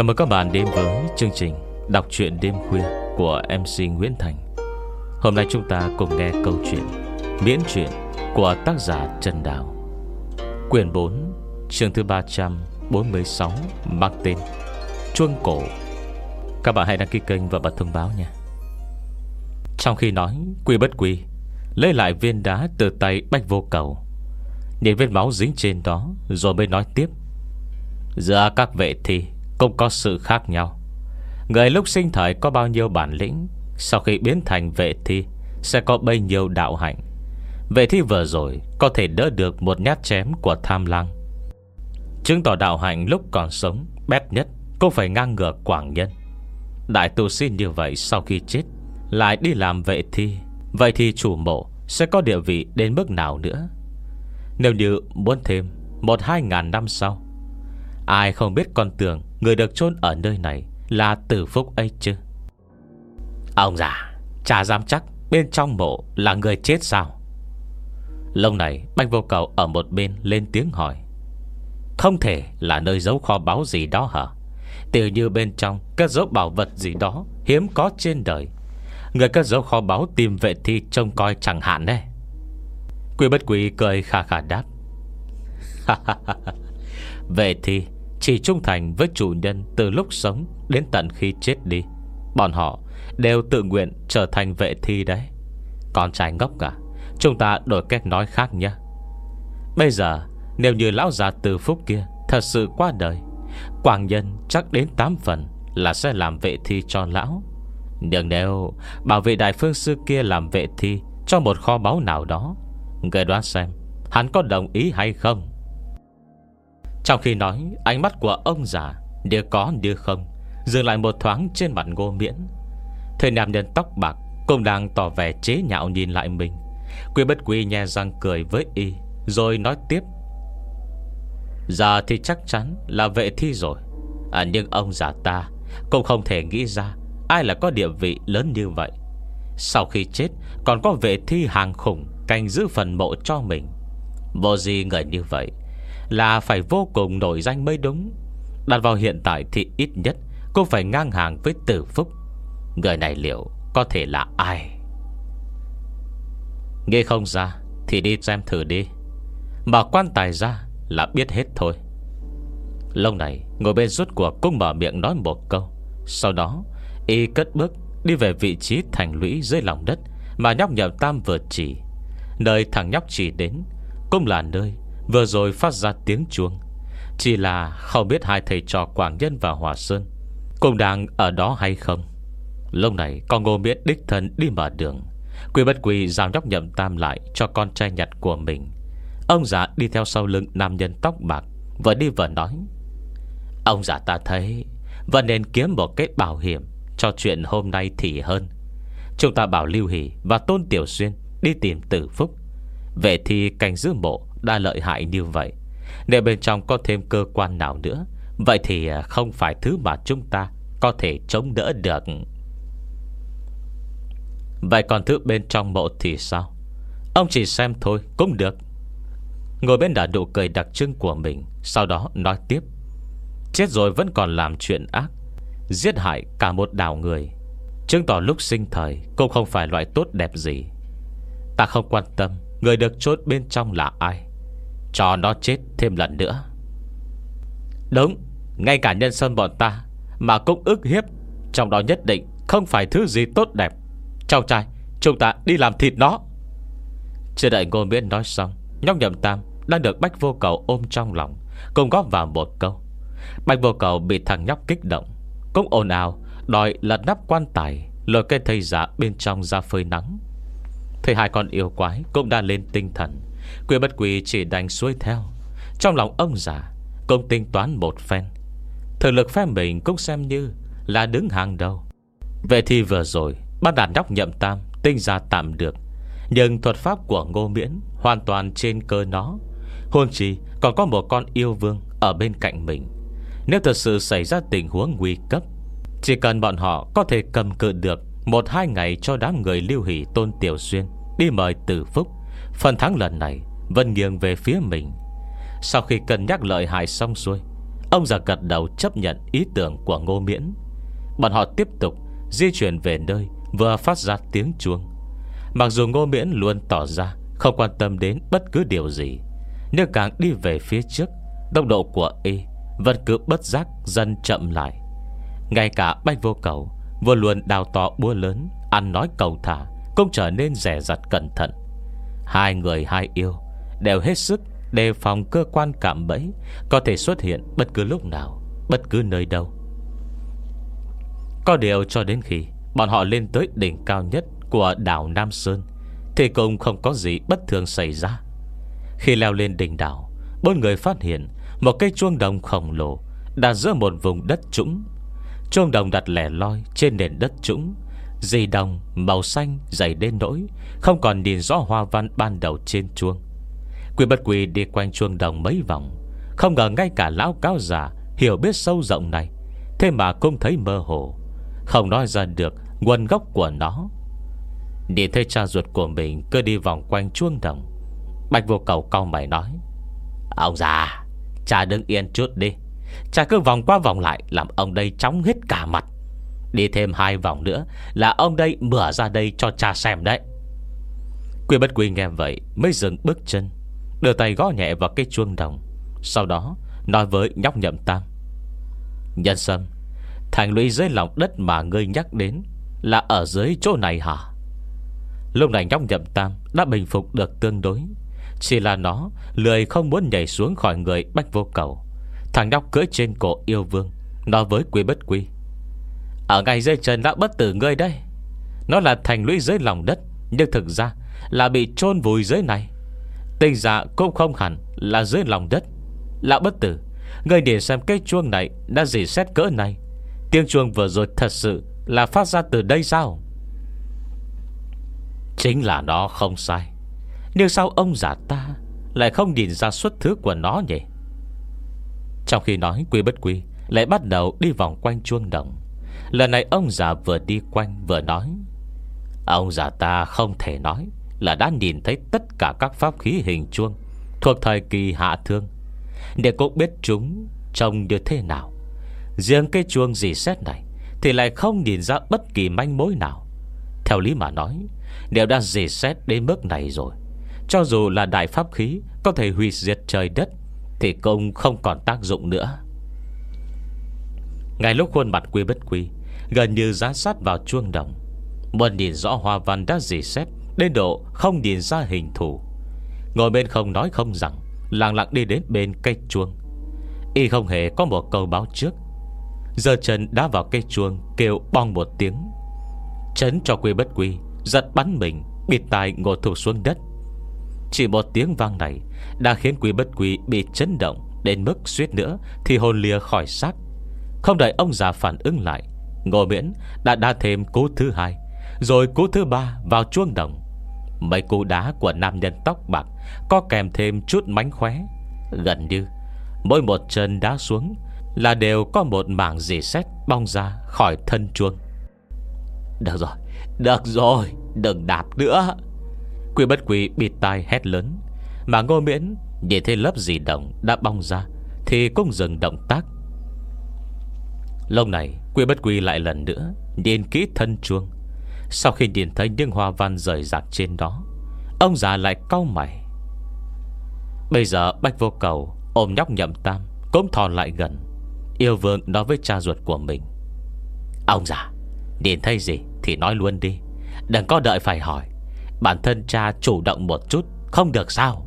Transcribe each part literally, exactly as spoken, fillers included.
Chào mừng các bạn đến với chương trình đọc truyện đêm khuya của em xê Nguyễn Thành. Hôm nay chúng ta cùng nghe câu chuyện miễn truyện của tác giả Trần Đào, quyển bốn, chương thứ ba trăm bốn mươi sáu, mang tên Chuông Cổ. Các bạn hãy đăng ký kênh và bật thông báo nha. Trong khi nói, Quy Bất Quy lấy lại viên đá từ tay Bách Vô Cầu, nhìn vết máu dính trên đó, rồi mới nói tiếp. Giữa các vệ thi cũng có sự khác nhau. Người lúc sinh thời có bao nhiêu bản lĩnh, sau khi biến thành vệ thi sẽ có bấy nhiêu đạo hạnh. Vệ thi vừa rồi có thể đỡ được một nhát chém của Tham Lang, chứng tỏ đạo hạnh lúc còn sống bét nhất cũng phải ngang ngược Quảng Nhân. Đại tu sĩ như vậy sau khi chết lại đi làm vệ thi, vậy thì chủ mộ sẽ có địa vị đến mức nào nữa? Nếu như muốn thêm một hai ngàn năm sau, ai không biết con tưởng người được chôn ở nơi này là Tử Phúc ấy chứ? Ông già, chả dám chắc bên trong mộ là người chết sao? Lúc này Bách Vô Cầu ở một bên lên tiếng hỏi. Không thể là nơi giấu kho báu gì đó hả? Tự như bên trong cất giấu bảo vật gì đó hiếm có trên đời. Người cất giấu kho báu tìm vệ thi trông coi chẳng hạn đấy. Quy Bất Quy cười khà khà đáp. Vệ thi chỉ trung thành với chủ nhân từ lúc sống đến tận khi chết đi. Bọn họ đều tự nguyện trở thành vệ thi đấy. Con trai ngốc à, chúng ta đổi cách nói khác nhé. Bây giờ nếu như lão già Từ Phúc kia thật sự qua đời, Quảng Nhân chắc đến tám phần là sẽ làm vệ thi cho lão. Nhưng nếu bảo vệ đại phương sư kia làm vệ thi cho một kho báu nào đó, người đoán xem hắn có đồng ý hay không? Trong khi nói, ánh mắt của ông già đưa có đưa không dừng lại một thoáng trên mặt Ngô Miễn. Thời nam nhân tóc bạc cũng đang tỏ vẻ chế nhạo nhìn lại mình. Quy Bất Quy nhe răng cười với y, rồi nói tiếp. Giờ thì chắc chắn là vệ thi rồi, à, nhưng ông già ta cũng không thể nghĩ ra ai là có địa vị lớn như vậy. Sau khi chết còn có vệ thi hàng khủng canh giữ phần mộ cho mình. Vô gì người như vậy là phải vô cùng nổi danh mới đúng. Đặt vào hiện tại thì ít nhất cũng phải ngang hàng với Tử Phúc. Người này liệu có thể là ai? Nghe không ra thì đi xem thử đi, mở quan tài ra là biết hết thôi. Lúc này ngồi bên rút cuộc cũng mở miệng nói một câu. Sau đó y cất bước đi về vị trí thành lũy dưới lòng đất mà nhóc Nhậm Tam vừa chỉ. Nơi thằng nhóc chỉ đến cũng là nơi vừa rồi phát ra tiếng chuông. Chỉ là không biết hai thầy trò Quảng Nhân và Hòa Sơn cũng đang ở đó hay không. Lúc này con Ngô Miễn đích thân đi mở đường. Quy Bất Quy giao nhóc Nhậm Tam lại cho con trai nhặt của mình. Ông già đi theo sau lưng nam nhân tóc bạc, vừa đi vừa nói. Ông già ta thấy vẫn nên kiếm một cái bảo hiểm cho chuyện hôm nay thì hơn. Chúng ta bảo Lưu Hỷ và Tôn Tiểu Xuyên đi tìm Tử Phúc. Vậy thì canh giữ mộ đã lợi hại như vậy, nếu bên trong có thêm cơ quan nào nữa, vậy thì không phải thứ mà chúng ta có thể chống đỡ được. Vậy còn thứ bên trong mộ thì sao? Ông chỉ xem thôi cũng được. Ngồi bên đã nụ cười đặc trưng của mình, sau đó nói tiếp. Chết rồi vẫn còn làm chuyện ác, giết hại cả một đảo người, chứng tỏ lúc sinh thời cũng không phải loại tốt đẹp gì. Ta không quan tâm người được chốt bên trong là ai, cho nó chết thêm lần nữa. Đúng, ngay cả nhân sơn bọn ta mà cũng ức hiếp, trong đó nhất định không phải thứ gì tốt đẹp. Cháu trai, chúng ta đi làm thịt nó. Chưa đợi Ngô Miễn nói xong, nhóc Nhậm Tam đang được Bách Vô Cầu ôm trong lòng cùng góp vào một câu. Bách Vô Cầu bị thằng nhóc kích động, cũng ồn ào đòi lật nắp quan tài, lôi cây thây giả bên trong ra phơi nắng. Thấy hai con yêu quái cũng đã lên tinh thần, Quy Bất Quy chỉ đành xuôi theo. Trong lòng ông già cũng tính toán một phen, thực lực phe mình cũng xem như là đứng hàng đầu. Vậy thì vừa rồi bắt đạt nhóc Nhậm Tam tinh ra tạm được, nhưng thuật pháp của Ngô Miễn hoàn toàn trên cơ nó. Huống chi còn có một con yêu vương ở bên cạnh mình. Nếu thật sự xảy ra tình huống nguy cấp, chỉ cần bọn họ có thể cầm cự được một hai ngày cho đám người Lưu Hỷ Tôn Tiểu Xuyên đi mời Tử Phúc, phần thắng lần này vẫn nghiêng về phía mình. Sau khi cân nhắc lợi hại xong xuôi, Ông già gật đầu chấp nhận ý tưởng của Ngô Miễn. Bọn họ tiếp tục di chuyển về nơi vừa phát ra tiếng chuông. Mặc dù Ngô Miễn luôn tỏ ra không quan tâm đến bất cứ điều gì, nhưng càng đi về phía trước, tốc độ của y vẫn cứ bất giác dần chậm lại. Ngay cả Bạch Vô Cầu vừa luôn đào to búa lớn, ăn nói cầu thả, cũng trở nên dè dặt cẩn thận. Hai người hai yêu đều hết sức đề phòng cơ quan cạm bẫy có thể xuất hiện bất cứ lúc nào, bất cứ nơi đâu. Có điều cho đến khi bọn họ lên tới đỉnh cao nhất của đảo Nam Sơn thì cũng không có gì bất thường xảy ra. Khi leo lên đỉnh đảo, bốn người phát hiện một cây chuông đồng khổng lồ đặt giữa một vùng đất trũng. Chuông đồng đặt lẻ loi trên nền đất trũng, dì đồng màu xanh dày đến nỗi không còn nhìn rõ hoa văn ban đầu trên chuông. Quy Bất Quy đi quanh chuông đồng mấy vòng, không ngờ ngay cả lão cáo già hiểu biết sâu rộng này thế mà cũng thấy mơ hồ, không nói ra được nguồn gốc của nó. Nhìn thấy cha ruột của mình cứ đi vòng quanh chuông đồng, Bạch Vô Cầu cau mày nói: Ông già, cha đứng yên chút đi. Cha cứ vòng qua vòng lại làm ông đây chóng hết cả mặt. Đi thêm hai vòng nữa là ông đây mửa ra đây cho cha xem đấy. Quy Bất Quy nghe vậy mới dừng bước chân, đưa tay gõ nhẹ vào cái chuông đồng. Sau đó nói với nhóc Nhậm Tam: Nhân Sâm, thành lũy dưới lòng đất mà ngươi nhắc đến là ở dưới chỗ này hả? Lúc này nhóc Nhậm Tam đã bình phục được tương đối, chỉ là nó lười không muốn nhảy xuống khỏi người Bạch Vô Cầu. Thằng nhóc cưỡi trên cổ yêu vương nói với Quy Bất Quy: Ở ngay dưới chân lão bất tử ngươi đây. Nó là thành lũy dưới lòng đất, nhưng thực ra là bị chôn vùi dưới này. Tinh dạ cũng không hẳn là dưới lòng đất. Lão bất tử, ngươi để xem cái chuông này đã dỉ xét cỡ này. Tiếng chuông vừa rồi thật sự là phát ra từ đây sao? Chính là nó không sai, nhưng sao ông già ta lại không nhìn ra xuất thứ của nó nhỉ? Trong khi nói, Quy Bất Quy lại bắt đầu đi vòng quanh chuông đồng. Lần này ông già vừa đi quanh vừa nói: Ông già ta không thể nói là đã nhìn thấy tất cả các pháp khí hình chuông thuộc thời kỳ hạ thương, để cũng biết chúng trông như thế nào. Riêng cái chuông dì xét này thì lại không nhìn ra bất kỳ manh mối nào. Theo lý mà nói, nếu đã dì xét đến mức này rồi, cho dù là đại pháp khí có thể hủy diệt trời đất thì cũng không còn tác dụng nữa. Ngay lúc khuôn mặt Quy Bất Quy gần như dán sát vào chuông đồng, muốn nhìn rõ hoa văn đã dì xét đến độ không nhìn ra hình thù, ngồi bên không nói không rằng, lặng lặng đi đến bên cây chuông. Y không hề có một câu báo trước, giơ chân đá vào cây chuông, kêu bong một tiếng, chấn cho Quy Bất Quy giật bắn mình, bịt tai ngồi thụp xuống đất. Chỉ một tiếng vang này đã khiến Quy Bất Quy bị chấn động đến mức suýt nữa thì hồn lìa khỏi xác. Không đợi ông già phản ứng lại, Ngô Miễn đã đá thêm cú thứ hai, rồi cú thứ ba vào chuông đồng. Mấy cú đá của nam nhân tóc bạc có kèm thêm chút mánh khóe. Gần như mỗi một chân đá xuống là đều có một mảng rỉ sét bong ra khỏi thân chuông. Được rồi, được rồi, đừng đạp nữa. Quy Bất Quy bịt tai hét lớn, mà Ngô Miễn nhìn thấy lớp dì đồng đã bong ra thì cũng dừng động tác. Lúc này Quy Bất Quy lại lần nữa nhìn kỹ thân chuông. Sau khi nhìn thấy những hoa văn rời rạc trên đó, ông già lại cau mày. Bây giờ Bạch Vô Cầu ôm nhóc Nhậm Tam cũng thò lại gần. Yêu vương nói với cha ruột của mình: Ông già, nhìn thấy gì thì nói luôn đi, đừng có đợi phải hỏi. Bản thân cha chủ động một chút không được sao?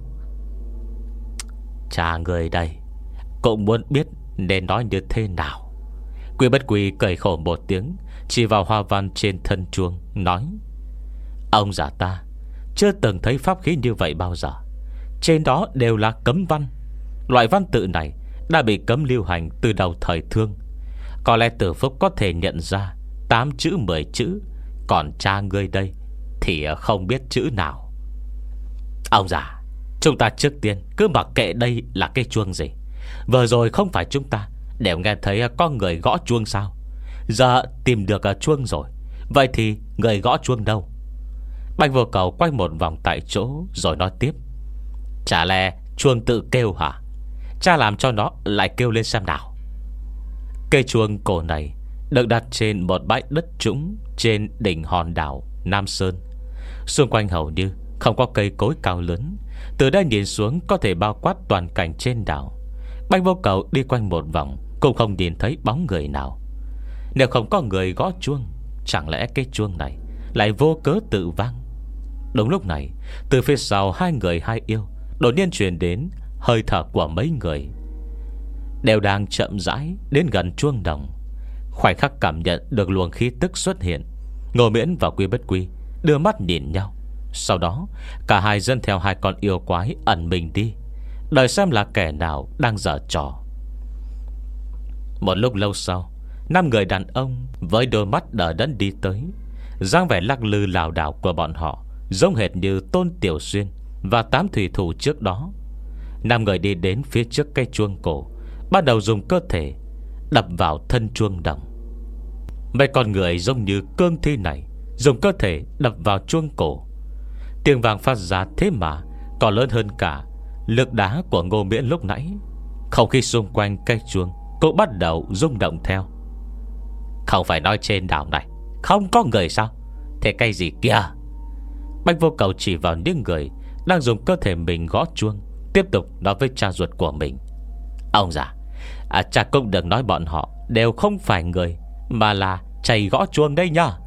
Cha người đây cũng muốn biết nên nói như thế nào. Quy Bất Quy cười khổ một tiếng, chỉ vào hoa văn trên thân chuông nói: Ông già ta chưa từng thấy pháp khí như vậy bao giờ. Trên đó đều là cấm văn. Loại văn tự này đã bị cấm lưu hành từ đầu thời Thương. Có lẽ Tử Phúc có thể nhận ra tám chữ mười chữ, còn cha ngươi đây thì không biết chữ nào. Ông già, chúng ta trước tiên cứ mặc kệ đây là cái chuông gì. Vừa rồi không phải chúng ta đều nghe thấy có người gõ chuông sao? Giờ tìm được chuông rồi, vậy thì người gõ chuông đâu? Bạch Vô Cầu quay một vòng tại chỗ rồi nói tiếp: Chả lẽ chuông tự kêu hả? Cha làm cho nó lại kêu lên xem nào. Cây chuông cổ này được đặt trên một bãi đất trũng trên đỉnh hòn đảo Nam Sơn. Xung quanh hầu như không có cây cối cao lớn. Từ đây nhìn xuống có thể bao quát toàn cảnh trên đảo. Bạch Vô Cầu đi quanh một vòng cũng không nhìn thấy bóng người nào. Nếu không có người gõ chuông, chẳng lẽ cái chuông này lại vô cớ tự vang? Đúng lúc này, từ phía sau hai người hai yêu đột nhiên truyền đến hơi thở của mấy người, đều đang chậm rãi đến gần chuông đồng. Khoảnh khắc cảm nhận được luồng khí tức xuất hiện, Ngô Miễn và Quy Bất Quy đưa mắt nhìn nhau. Sau đó cả hai dẫn theo hai con yêu quái ẩn mình đi, đợi xem là kẻ nào đang giở trò. Một lúc lâu sau, năm người đàn ông với đôi mắt đờ đẫn đi tới. dáng vẻ lắc lư lảo đảo của bọn họ giống hệt như Tôn Tiểu Xuyên và tám thủy thủ trước đó. Năm người đi đến phía trước cây chuông cổ, bắt đầu dùng cơ thể đập vào thân chuông đồng. Mấy con người giống như cương thi này dùng cơ thể đập vào chuông cổ. Tiếng vàng phát ra thế mà còn lớn hơn cả lực đá của Ngô Miễn lúc nãy. Không khí xung quanh cây chuông cũng bắt đầu rung động theo. Không phải nói trên đảo này không có người sao? Thế cây gì kìa? Bạch Vô Cầu chỉ vào những người đang dùng cơ thể mình gõ chuông, tiếp tục nói với cha ruột của mình: Ông già, à, cha cũng đừng nói bọn họ đều không phải người, mà là chày gõ chuông đây nhá.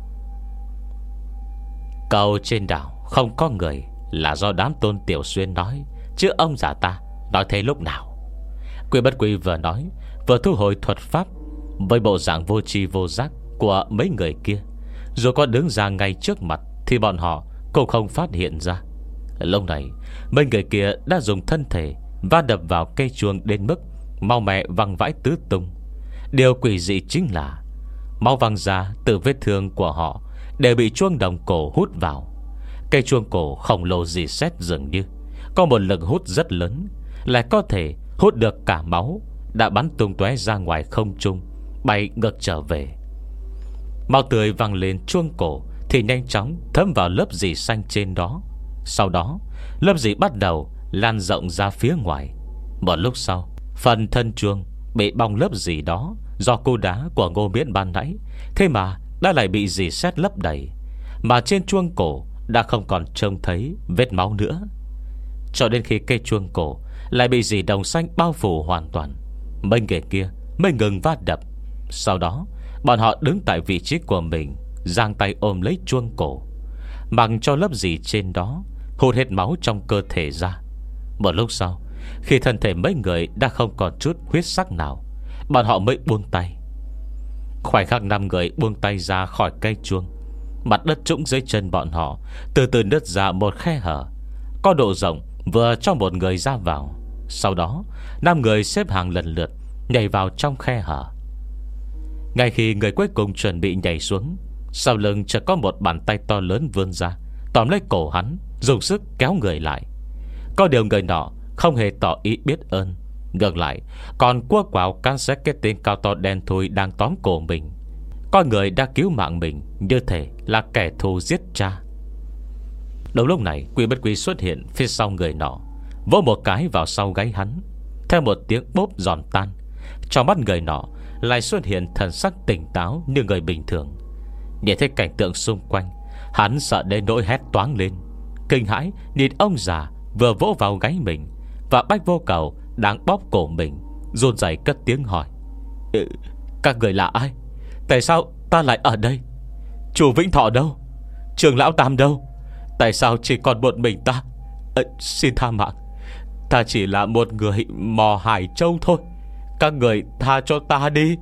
Cầu trên đảo không có người là do đám Tôn Tiểu Xuyên nói, chứ ông già ta nói thế lúc nào? Quy Bất Quy vừa nói vừa thu hồi thuật pháp, với bộ dạng vô tri vô giác của mấy người kia. Dù có đứng ra ngay trước mặt thì bọn họ cũng không phát hiện ra. Lúc này mấy người kia đã dùng thân thể va đập vào cây chuông đến mức máu me văng vãi tứ tung. Điều quỷ dị chính là máu văng ra từ vết thương của họ đều bị chuông đồng cổ hút vào. Cây chuông cổ khổng lồ dì xét dường như có một lực hút rất lớn, lại có thể hút được cả máu đã bắn tung tóe ra ngoài không trung, bay ngược trở về. Máu tươi văng lên chuông cổ thì nhanh chóng thấm vào lớp dì xanh trên đó. Sau đó lớp dì bắt đầu lan rộng ra phía ngoài. Một lúc sau, phần thân chuông bị bong lớp dì đó do cú đá của Ngô Miễn ban nãy, thế mà đã lại bị dì xét lấp đầy. Mà trên chuông cổ đã không còn trông thấy vết máu nữa, cho đến khi cây chuông cổ lại bị dì đồng xanh bao phủ hoàn toàn. Mấy người kia mới ngừng va đập. Sau đó bọn họ đứng tại vị trí của mình, giang tay ôm lấy chuông cổ, mặc cho lớp dì trên đó hút hết máu trong cơ thể ra. Một lúc sau, khi thân thể mấy người đã không còn chút huyết sắc nào, bọn họ mới buông tay. Khoảnh khắc năm người buông tay ra khỏi cây chuông, mặt đất trũng dưới chân bọn họ từ từ nứt ra một khe hở có độ rộng vừa cho một người ra vào. Sau đó năm người xếp hàng lần lượt nhảy vào trong khe hở. Ngay khi người cuối cùng chuẩn bị nhảy xuống, sau lưng chợt có một bàn tay to lớn vươn ra, tóm lấy cổ hắn, dùng sức kéo người lại. Có điều người nọ không hề tỏ ý biết ơn, ngược lại còn cua quào can xét cái tên cao to đen thui đang tóm cổ mình. Có người đã cứu mạng mình như thể là kẻ thù giết cha. Đúng lúc này, Quy Bất Quy xuất hiện phía sau người nọ, vỗ một cái vào sau gáy hắn. Theo một tiếng bốp giòn tan, trong mắt người nọ lại xuất hiện thần sắc tỉnh táo như người bình thường. Nhìn thấy cảnh tượng xung quanh, hắn sợ đến nỗi hét toáng lên, kinh hãi nhìn ông già vừa vỗ vào gáy mình và Bạch Vô Cầu đang bóp cổ mình, run rẩy cất tiếng hỏi: ừ, các người là ai? Tại sao ta lại ở đây? Chủ Vĩnh Thọ đâu? Trường Lão Tam đâu? Tại sao chỉ còn một mình ta? à, Xin tha mạng, ta chỉ là một người mò Hải Châu thôi. Các người tha cho ta đi.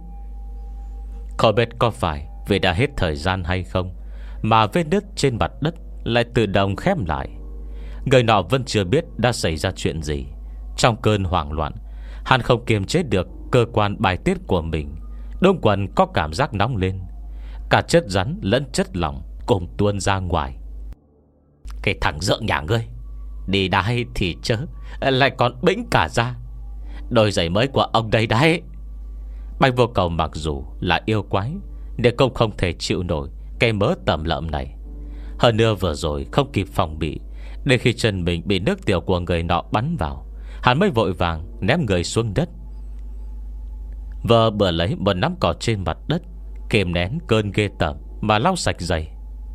Không biết có phải vì đã hết thời gian hay không mà vết nứt trên mặt đất lại tự động khép lại. Người nọ vẫn chưa biết đã xảy ra chuyện gì. Trong cơn hoảng loạn, hắn không kiềm chế được cơ quan bài tiết của mình, đông quần có cảm giác nóng lên. Cả chất rắn lẫn chất lỏng cùng tuôn ra ngoài. Cái thằng dượng nhà ngươi, đi đái thì chớ, lại còn bĩnh cả ra. Đôi giày mới của ông đây đấy. Bạch Vô Cầu mặc dù là yêu quái, nhưng cũng không thể chịu nổi cái mớ tầm lợm này. Hơn nữa vừa rồi không kịp phòng bị, đến khi chân mình bị nước tiểu của người nọ bắn vào, hắn mới vội vàng ném người xuống đất. Vợ bừa lấy một nắm cỏ trên mặt đất, kìm nén cơn ghê tởm mà lau sạch giày.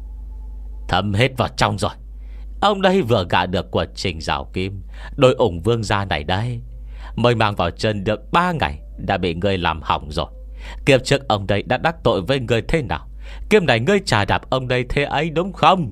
Thấm hết vào trong rồi. Ông đây vừa gạ được của Trình Giảo Kim, đôi ủng vương gia này đây. Mới mang vào chân được ba ngày đã bị ngươi làm hỏng rồi. Kiếp trước ông đây đã đắc tội với ngươi thế nào, kiếp này ngươi trả đạp ông đây thế ấy đúng không?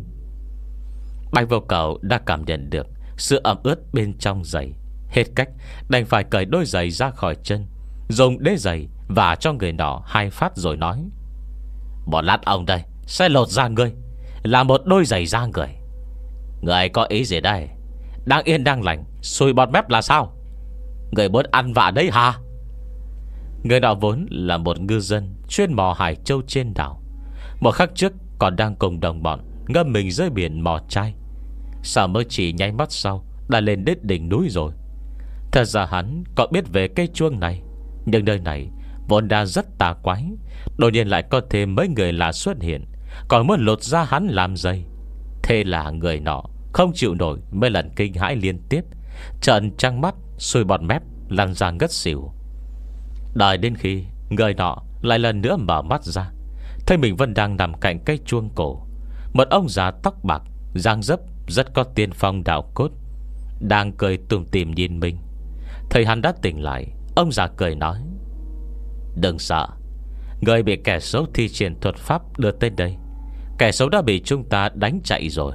Bạch Vô Cầu đã cảm nhận được sự ẩm ướt bên trong giày. Hết cách đành phải cởi đôi giày ra khỏi chân, dùng đế giày và cho người nọ hai phát rồi nói: một lát ông đây sẽ lột ra ngươi, là một đôi giày da người. Người có ý gì đây? Đang yên đang lành xùi bọt mép là sao? Người muốn ăn vạ đấy hả? Người nọ vốn là một ngư dân chuyên mò hải châu trên đảo, một khắc trước còn đang cùng đồng bọn ngâm mình dưới biển mò trai, sao mới chỉ nháy mắt sau đã lên đến đỉnh núi rồi. Thật ra hắn có biết về cây chuông này, nhưng nơi này vốn đã rất tà quái, đột nhiên lại có thêm mấy người lạ xuất hiện, còn muốn lột ra hắn làm dây. Thế là người nọ không chịu nổi mấy lần kinh hãi liên tiếp, trợn trăng mắt sùi bọt mép lăn ra ngất xỉu. Đợi đến khi người nọ lại lần nữa mở mắt ra, thấy mình vẫn đang nằm cạnh cây chuông cổ. Một ông già tóc bạc, dáng dấp rất có tiên phong đạo cốt, đang cười tủm tỉm nhìn mình. Thấy hắn đã tỉnh lại, ông già cười nói: đừng sợ, người bị kẻ xấu thi triển thuật pháp đưa tới đây. Kẻ xấu đã bị chúng ta đánh chạy rồi.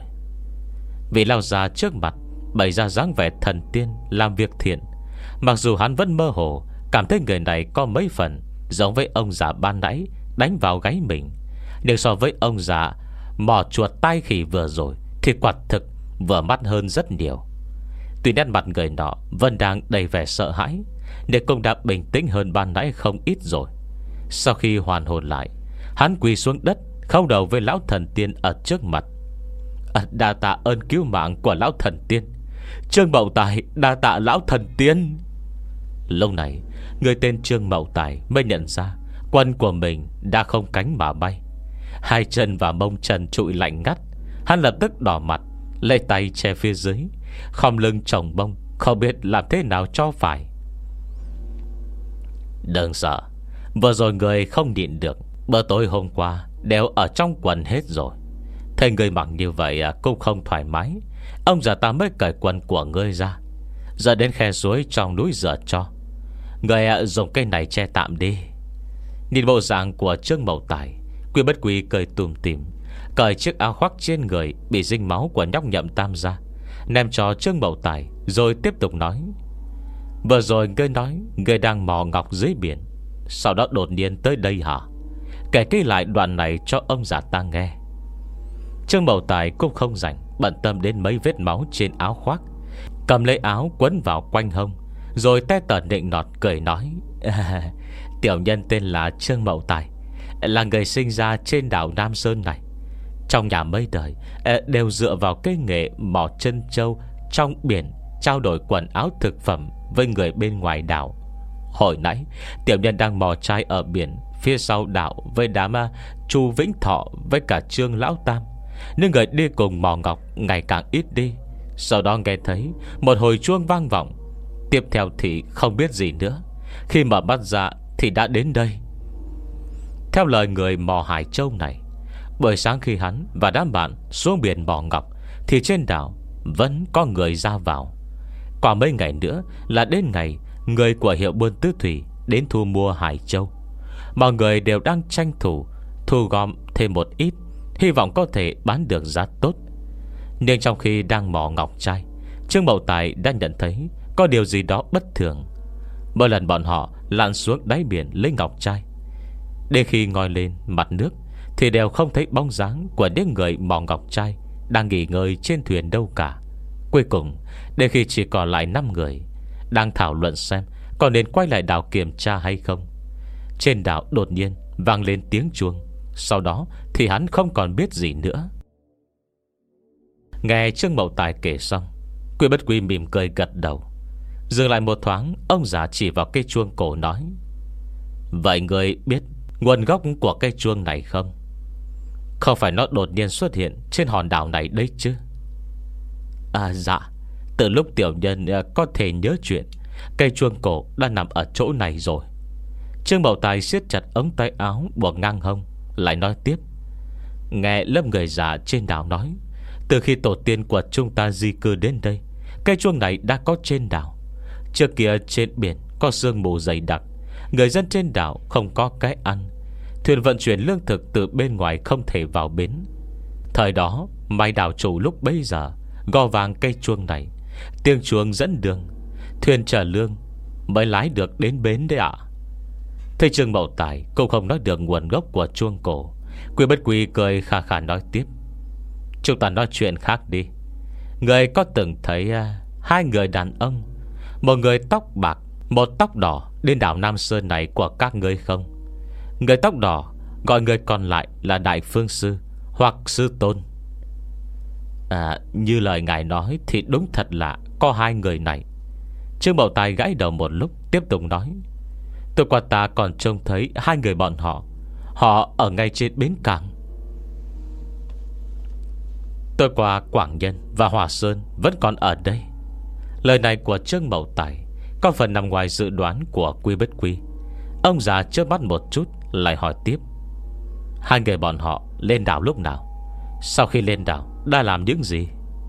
Vị lão già trước mặt bày ra dáng vẻ thần tiên làm việc thiện. Mặc dù hắn vẫn mơ hồ cảm thấy người này có mấy phần giống với ông già ban nãy đánh vào gáy mình, nhưng so với ông già mò chuột tai khỉ vừa rồi thì quả thực vừa mắt hơn rất nhiều. Tuy nét mặt người nọ vẫn đang đầy vẻ sợ hãi, nhưng cũng đã bình tĩnh hơn ban nãy không ít rồi. Sau khi hoàn hồn lại, hắn quỳ xuống đất khấu đầu với lão thần tiên ở trước mặt. à, Đa tạ ơn cứu mạng của lão thần tiên. Trương Mậu Tài đa tạ lão thần tiên. Lúc này người tên Trương Mậu Tài mới nhận ra quân của mình đã không cánh mà bay. Hai chân và mông trần trụi lạnh ngắt. Hắn lập tức đỏ mặt, lấy tay che phía dưới, khom lưng chồng bông, không biết làm thế nào cho phải. Đừng sợ, vừa rồi người không nhịn được, bữa tối hôm qua đều ở trong quần hết rồi. Thấy người mặc như vậy cũng không thoải mái, ông già ta mới cởi quần của ngươi ra, giờ đến khe suối trong núi rửa cho. Người dùng cây này che tạm đi. Nhìn bộ dạng của Trương Mậu Tài, Quy Bất Quy cười tùm tìm, cởi chiếc áo khoác trên người bị dính máu của nhóc Nhậm Tam ra, ném cho Trương Mậu Tài, rồi tiếp tục nói: vừa rồi ngươi nói ngươi đang mò ngọc dưới biển, sau đó đột nhiên tới đây hả? Kể kỹ lại đoạn này cho ông già ta nghe. Trương Mậu Tài cũng không rảnh bận tâm đến mấy vết máu trên áo khoác, cầm lấy áo quấn vào quanh hông, rồi te tởn nịnh nọt cười nói: à, tiểu nhân tên là Trương Mậu Tài, là người sinh ra trên đảo Nam Sơn này. Trong nhà mấy đời đều dựa vào cái nghề mò chân trâu trong biển, trao đổi quần áo thực phẩm với người bên ngoài đảo. Hồi nãy tiểu nhân đang mò trai ở biển phía sau đảo với đám Chu Vĩnh Thọ với cả Trương Lão Tam, nhưng người đi cùng mò ngọc ngày càng ít đi. Sau đó nghe thấy một hồi chuông vang vọng, tiếp theo thì không biết gì nữa. Khi mở mắt ra thì đã đến đây. Theo lời người mò Hải Châu này, buổi sáng khi hắn và đám bạn xuống biển mò ngọc thì trên đảo vẫn có người ra vào. Qua mấy ngày nữa là đến ngày người của hiệu buôn Tứ Thủy đến thu mua Hải Châu. Mọi người đều đang tranh thủ thu gom thêm một ít, hy vọng có thể bán được giá tốt. Nhưng trong khi đang mò ngọc trai, Trương Mậu Tài đã nhận thấy có điều gì đó bất thường. Mỗi lần bọn họ lặn xuống đáy biển lấy ngọc trai, đến khi ngoi lên mặt nước thì đều không thấy bóng dáng của những người mò ngọc trai đang nghỉ ngơi trên thuyền đâu cả. Cuối cùng, đến khi chỉ còn lại năm người đang thảo luận xem có nên quay lại đảo kiểm tra hay không, trên đảo đột nhiên vang lên tiếng chuông. Sau đó thì hắn không còn biết gì nữa. Nghe Trương Mậu Tài kể xong, Quy Bất Quy mỉm cười gật đầu. Dừng lại một thoáng, ông già chỉ vào cây chuông cổ nói: vậy người biết nguồn gốc của cây chuông này không? Không phải nó đột nhiên xuất hiện trên hòn đảo này đấy chứ? À dạ, từ lúc tiểu nhân có thể nhớ chuyện, cây chuông cổ đã nằm ở chỗ này rồi. Trương Mậu Tài siết chặt ống tay áo buộc ngang hông, lại nói tiếp. Nghe lớp người già trên đảo nói, từ khi tổ tiên của chúng ta di cư đến đây, cây chuông này đã có trên đảo. Trước kia trên biển có sương mù dày đặc, người dân trên đảo không có cái ăn, thuyền vận chuyển lương thực từ bên ngoài không thể vào bến. Thời đó mai đảo chủ lúc bấy giờ gò vàng cây chuông này, tiếng chuông dẫn đường, thuyền chở lương mới lái được đến bến đấy ạ. Thầy Trương Mậu Tài cũng không nói được nguồn gốc của chuông cổ. Quy Bất Quy cười khà khà nói tiếp. Chúng ta nói chuyện khác đi. Người có từng thấy uh, hai người đàn ông, một người tóc bạc, một tóc đỏ, đến đảo Nam Sơn này của các ngươi không? Người tóc đỏ gọi người còn lại là Đại Phương Sư hoặc Sư Tôn. À, như lời ngài nói thì đúng thật là có hai người này. Trương Mậu Tài gãi đầu một lúc, tiếp tục nói. Tôi qua ta còn trông thấy hai người bọn họ, họ ở ngay trên bến cảng. Tôi qua Quảng Nhân và Hòa Sơn vẫn còn ở đây. Lời này của Trương Mậu Tài có phần nằm ngoài dự đoán của Quy Bất Quy. Ông già chớp mắt một chút, lại hỏi tiếp. Hai người bọn họ lên đảo lúc nào? Sau khi lên đảo đã làm những gì?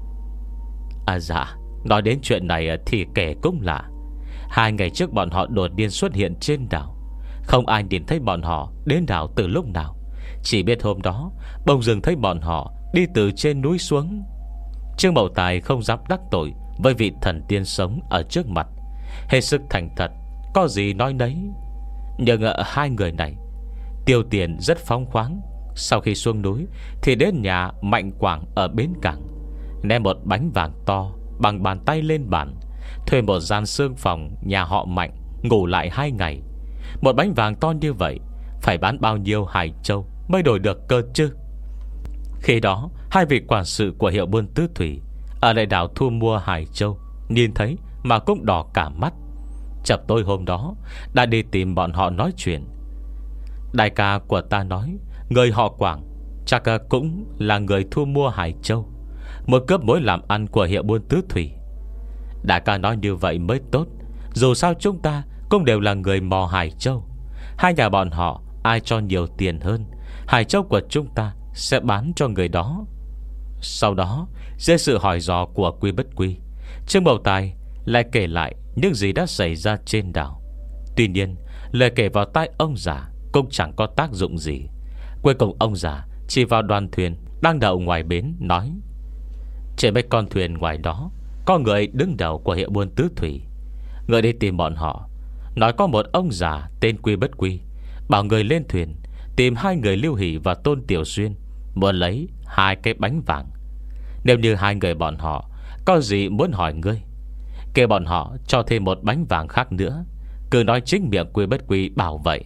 À dạ, nói đến chuyện này thì kể cũng lạ. Hai ngày trước bọn họ đột nhiên xuất hiện trên đảo, không ai nhìn thấy bọn họ đến đảo từ lúc nào. Chỉ biết hôm đó bỗng dưng thấy bọn họ đi từ trên núi xuống. Trương Mậu Tài không dám đắc tội với vị thần tiên sống ở trước mặt, hết sức thành thật, có gì nói nấy. Nhưng uh, hai người này tiêu tiền rất phóng khoáng. Sau khi xuống núi thì đến nhà Mạnh Quảng ở bến cảng, ném một bánh vàng to bằng bàn tay lên bàn, thuê một gian xương phòng nhà họ Mạnh ngủ lại hai ngày. Một bánh vàng to như vậy phải bán bao nhiêu hải châu mới đổi được cơ chứ? Khi đó hai vị quản sự của hiệu buôn tứ thủy ở lại đảo thu mua hải châu nhìn thấy mà cũng đỏ cả mắt. Chập tối hôm đó đã đi tìm bọn họ nói chuyện. Đại ca của ta nói người họ Quảng chắc cũng là người thu mua hải châu, một cấp mối làm ăn của hiệu buôn tứ thủy. Đại ca nói như vậy mới tốt. Dù sao chúng ta cũng đều là người mò hải châu. Hai nhà bọn họ ai cho nhiều tiền hơn, hải châu của chúng ta sẽ bán cho người đó. Sau đó dưới sự hỏi dò của Quy Bất Quy, Trương Mậu Tài lại kể lại những gì đã xảy ra trên đảo. Tuy nhiên lời kể vào tai ông già cũng chẳng có tác dụng gì. Cuối cùng ông già chỉ vào đoàn thuyền đang đậu ngoài bến, nói: trên mấy con thuyền ngoài đó có người đứng đầu của hiệu buôn tứ thủy. Người đi tìm bọn họ, nói có một ông già tên Quy Bất Quy bảo người lên thuyền tìm hai người Lưu Hỷ và Tôn Tiểu Xuyên, muốn lấy hai cái bánh vàng. Nếu như hai người bọn họ có gì muốn hỏi ngươi, kêu bọn họ cho thêm một bánh vàng khác nữa. Cứ nói chính miệng Quy Bất Quy bảo vậy.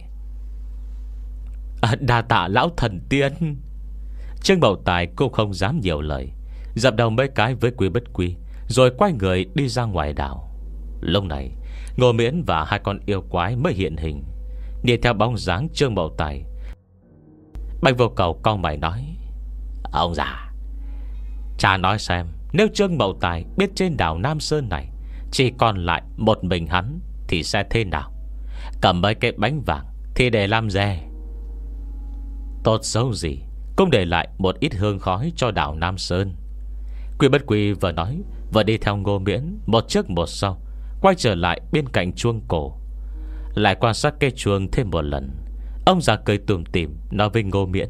À, đa tạ lão thần tiên. Trương Mậu Tài cũng không dám nhiều lời, dập đầu mấy cái với Quy Bất Quy, rồi quay người đi ra ngoài đảo. Lúc này Ngô Miễn và hai con yêu quái mới hiện hình, đi theo bóng dáng Trương Mậu Tài. Bạch Vô Cầu cau mày nói: ông già, cha nói xem, nếu Trương Mậu Tài biết trên đảo Nam Sơn này chỉ còn lại một mình hắn thì sẽ thế nào? Cầm mấy cái bánh vàng thì để làm gì? Tốt xấu gì cũng để lại một ít hương khói cho đảo Nam Sơn. Quy Bất Quy vừa nói vừa đi theo Ngô Miễn một trước một sau, quay trở lại bên cạnh chuông cổ, lại quan sát cây chuông thêm một lần. Ông già cười tủm tỉm nói với Ngô Miễn: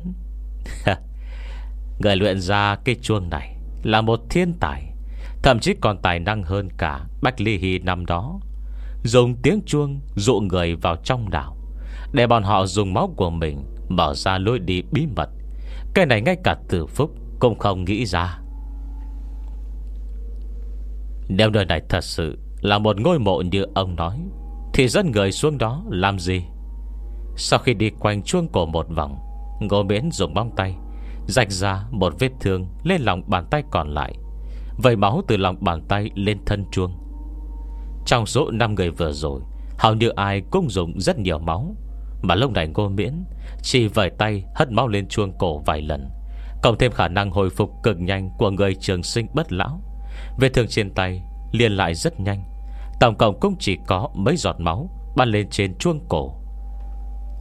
người luyện ra cây chuông này là một thiên tài, thậm chí còn tài năng hơn cả Bách Ly Hy năm đó. Dùng tiếng chuông dụ người vào trong đảo, để bọn họ dùng máu của mình mở ra lối đi bí mật. Cái này ngay cả Tử Phúc cũng không nghĩ ra. Nếu nơi này thật sự là một ngôi mộ như ông nói, thì dẫn người xuống đó làm gì? Sau khi đi quanh chuông cổ một vòng, Ngô Miễn dùng móng tay rạch ra một vết thương lên lòng bàn tay còn lại, vẩy máu từ lòng bàn tay lên thân chuông. Trong số năm người vừa rồi, hầu như ai cũng dùng rất nhiều máu, mà lúc này Ngô Miễn chỉ vẩy tay hất máu lên chuông cổ vài lần, cộng thêm khả năng hồi phục cực nhanh của người trường sinh bất lão. Vết thương trên tay liền lại rất nhanh, tổng cộng cũng chỉ có mấy giọt máu bắn lên trên chuông cổ.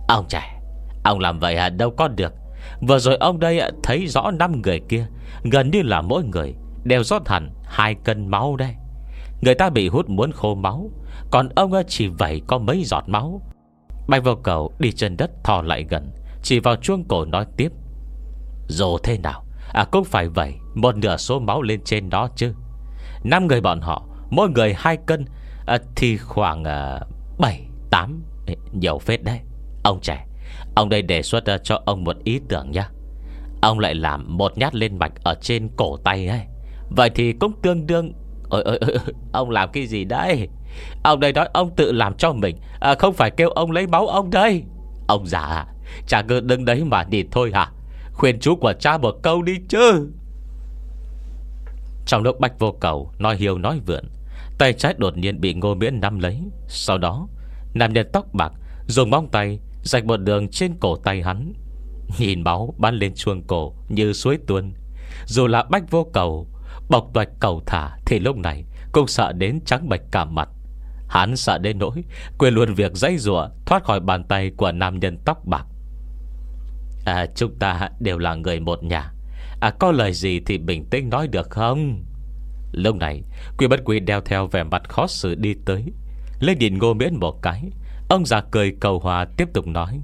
Ông trẻ, ông làm vậy à, đâu có được. Vừa rồi ông đây thấy rõ năm người kia gần như là mỗi người đều rót hẳn hai cân máu đây. Người ta bị hút muốn khô máu, còn ông chỉ vậy có mấy giọt máu. Bạch Vô Cầu đi chân đất thò lại gần, chỉ vào chuông cổ nói tiếp: dù thế nào à, cũng phải vậy một nửa số máu lên trên đó chứ. Năm người bọn họ mỗi người hai cân à, thì khoảng à, bảy, tám, nhiều phết đấy. Ông trẻ, ông đây đề xuất uh, cho ông một ý tưởng nhá. Ông lại làm một nhát lên mạch ở trên cổ tay ấy. Vậy thì cũng tương đương. Ôi ôi ôi, ông làm cái gì đấy? Ông đây nói ông tự làm cho mình à, không phải kêu ông lấy máu ông đây. Ông già à, chả cứ đứng đấy mà nhìn thôi hả? Khuyên chú của cha một câu đi chứ. Trong lúc Bạch Vô Cầu nói hiêu nói vượn, tay trái đột nhiên bị Ngô Miễn nắm lấy. Sau đó nam nhân tóc bạc dùng móng tay rạch một đường trên cổ tay hắn. Nhìn máu bắn lên chuông cổ như suối tuôn. Dù là Bạch Vô Cầu bộc toạch cầu thả thì lúc này cũng sợ đến trắng bệch cả mặt. Hắn sợ đến nỗi quên luôn việc giãy giụa thoát khỏi bàn tay của nam nhân tóc bạc. À, chúng ta đều là người một nhà à, có lời gì thì bình tĩnh nói được không? Lúc này Quy Bất Quy đeo theo vẻ mặt khó xử đi tới, lên nhìn Ngô Miễn một cái. Ông già cười cầu hòa tiếp tục nói: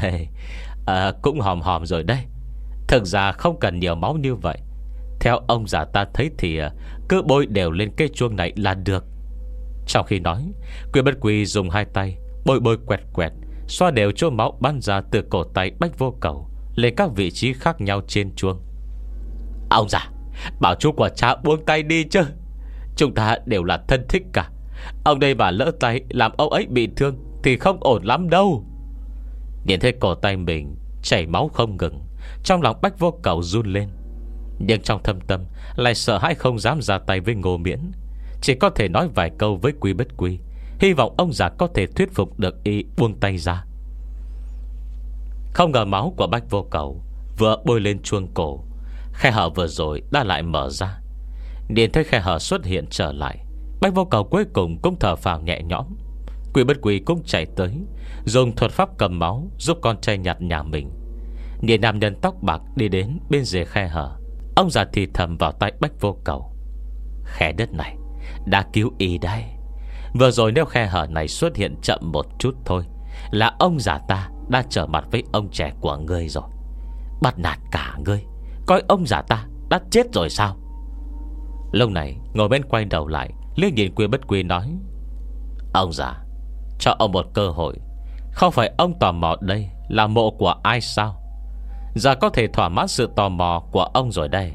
à, cũng hòm hòm rồi đây. Thực ra không cần nhiều máu như vậy. Theo ông già ta thấy thì cứ bôi đều lên cái chuông này là được. Trong khi nói, Quy Bất Quy dùng hai tay bôi bôi quẹt quẹt, xoa đều chỗ máu bắn ra từ cổ tay Bạch Vô Cầu lên các vị trí khác nhau trên chuông. Ông già, bảo chú của cha buông tay đi chứ. Chúng ta đều là thân thích cả. Ông đây mà lỡ tay làm ông ấy bị thương thì không ổn lắm đâu. Nhìn thấy cổ tay mình chảy máu không ngừng, trong lòng Bạch Vô Cầu run lên. Nhưng trong thâm tâm lại sợ hãi không dám ra tay với Ngô Miễn. Chỉ có thể nói vài câu với Quy Bất Quy, hy vọng ông già có thể thuyết phục được y buông tay ra. Không ngờ máu của Bạch Vô Cầu vừa bôi lên chuông cổ, khe hở vừa rồi đã lại mở ra. Nhìn thấy khe hở xuất hiện trở lại, Bạch Vô Cầu cuối cùng cũng thở phào nhẹ nhõm. Quy Bất Quy cũng chạy tới, dùng thuật pháp cầm máu giúp con trai nhặt nhà mình. Nhìn nam nhân tóc bạc đi đến bên rìa khe hở, ông già thì thầm vào tay Bạch Vô Cầu: khe đất này đã cứu y đây. Vừa rồi nếu khe hở này xuất hiện chậm một chút thôi là ông già ta đã trở mặt với ông trẻ của ngươi rồi. Bắt nạt cả ngươi, coi ông già ta đã chết rồi sao? Lúc này ngồi bên quay đầu lại, liếc nhìn Quy Bất Quy nói: ông già, cho ông một cơ hội. Không phải ông tò mò đây là mộ của ai sao? Giờ có thể thỏa mãn sự tò mò của ông rồi đây.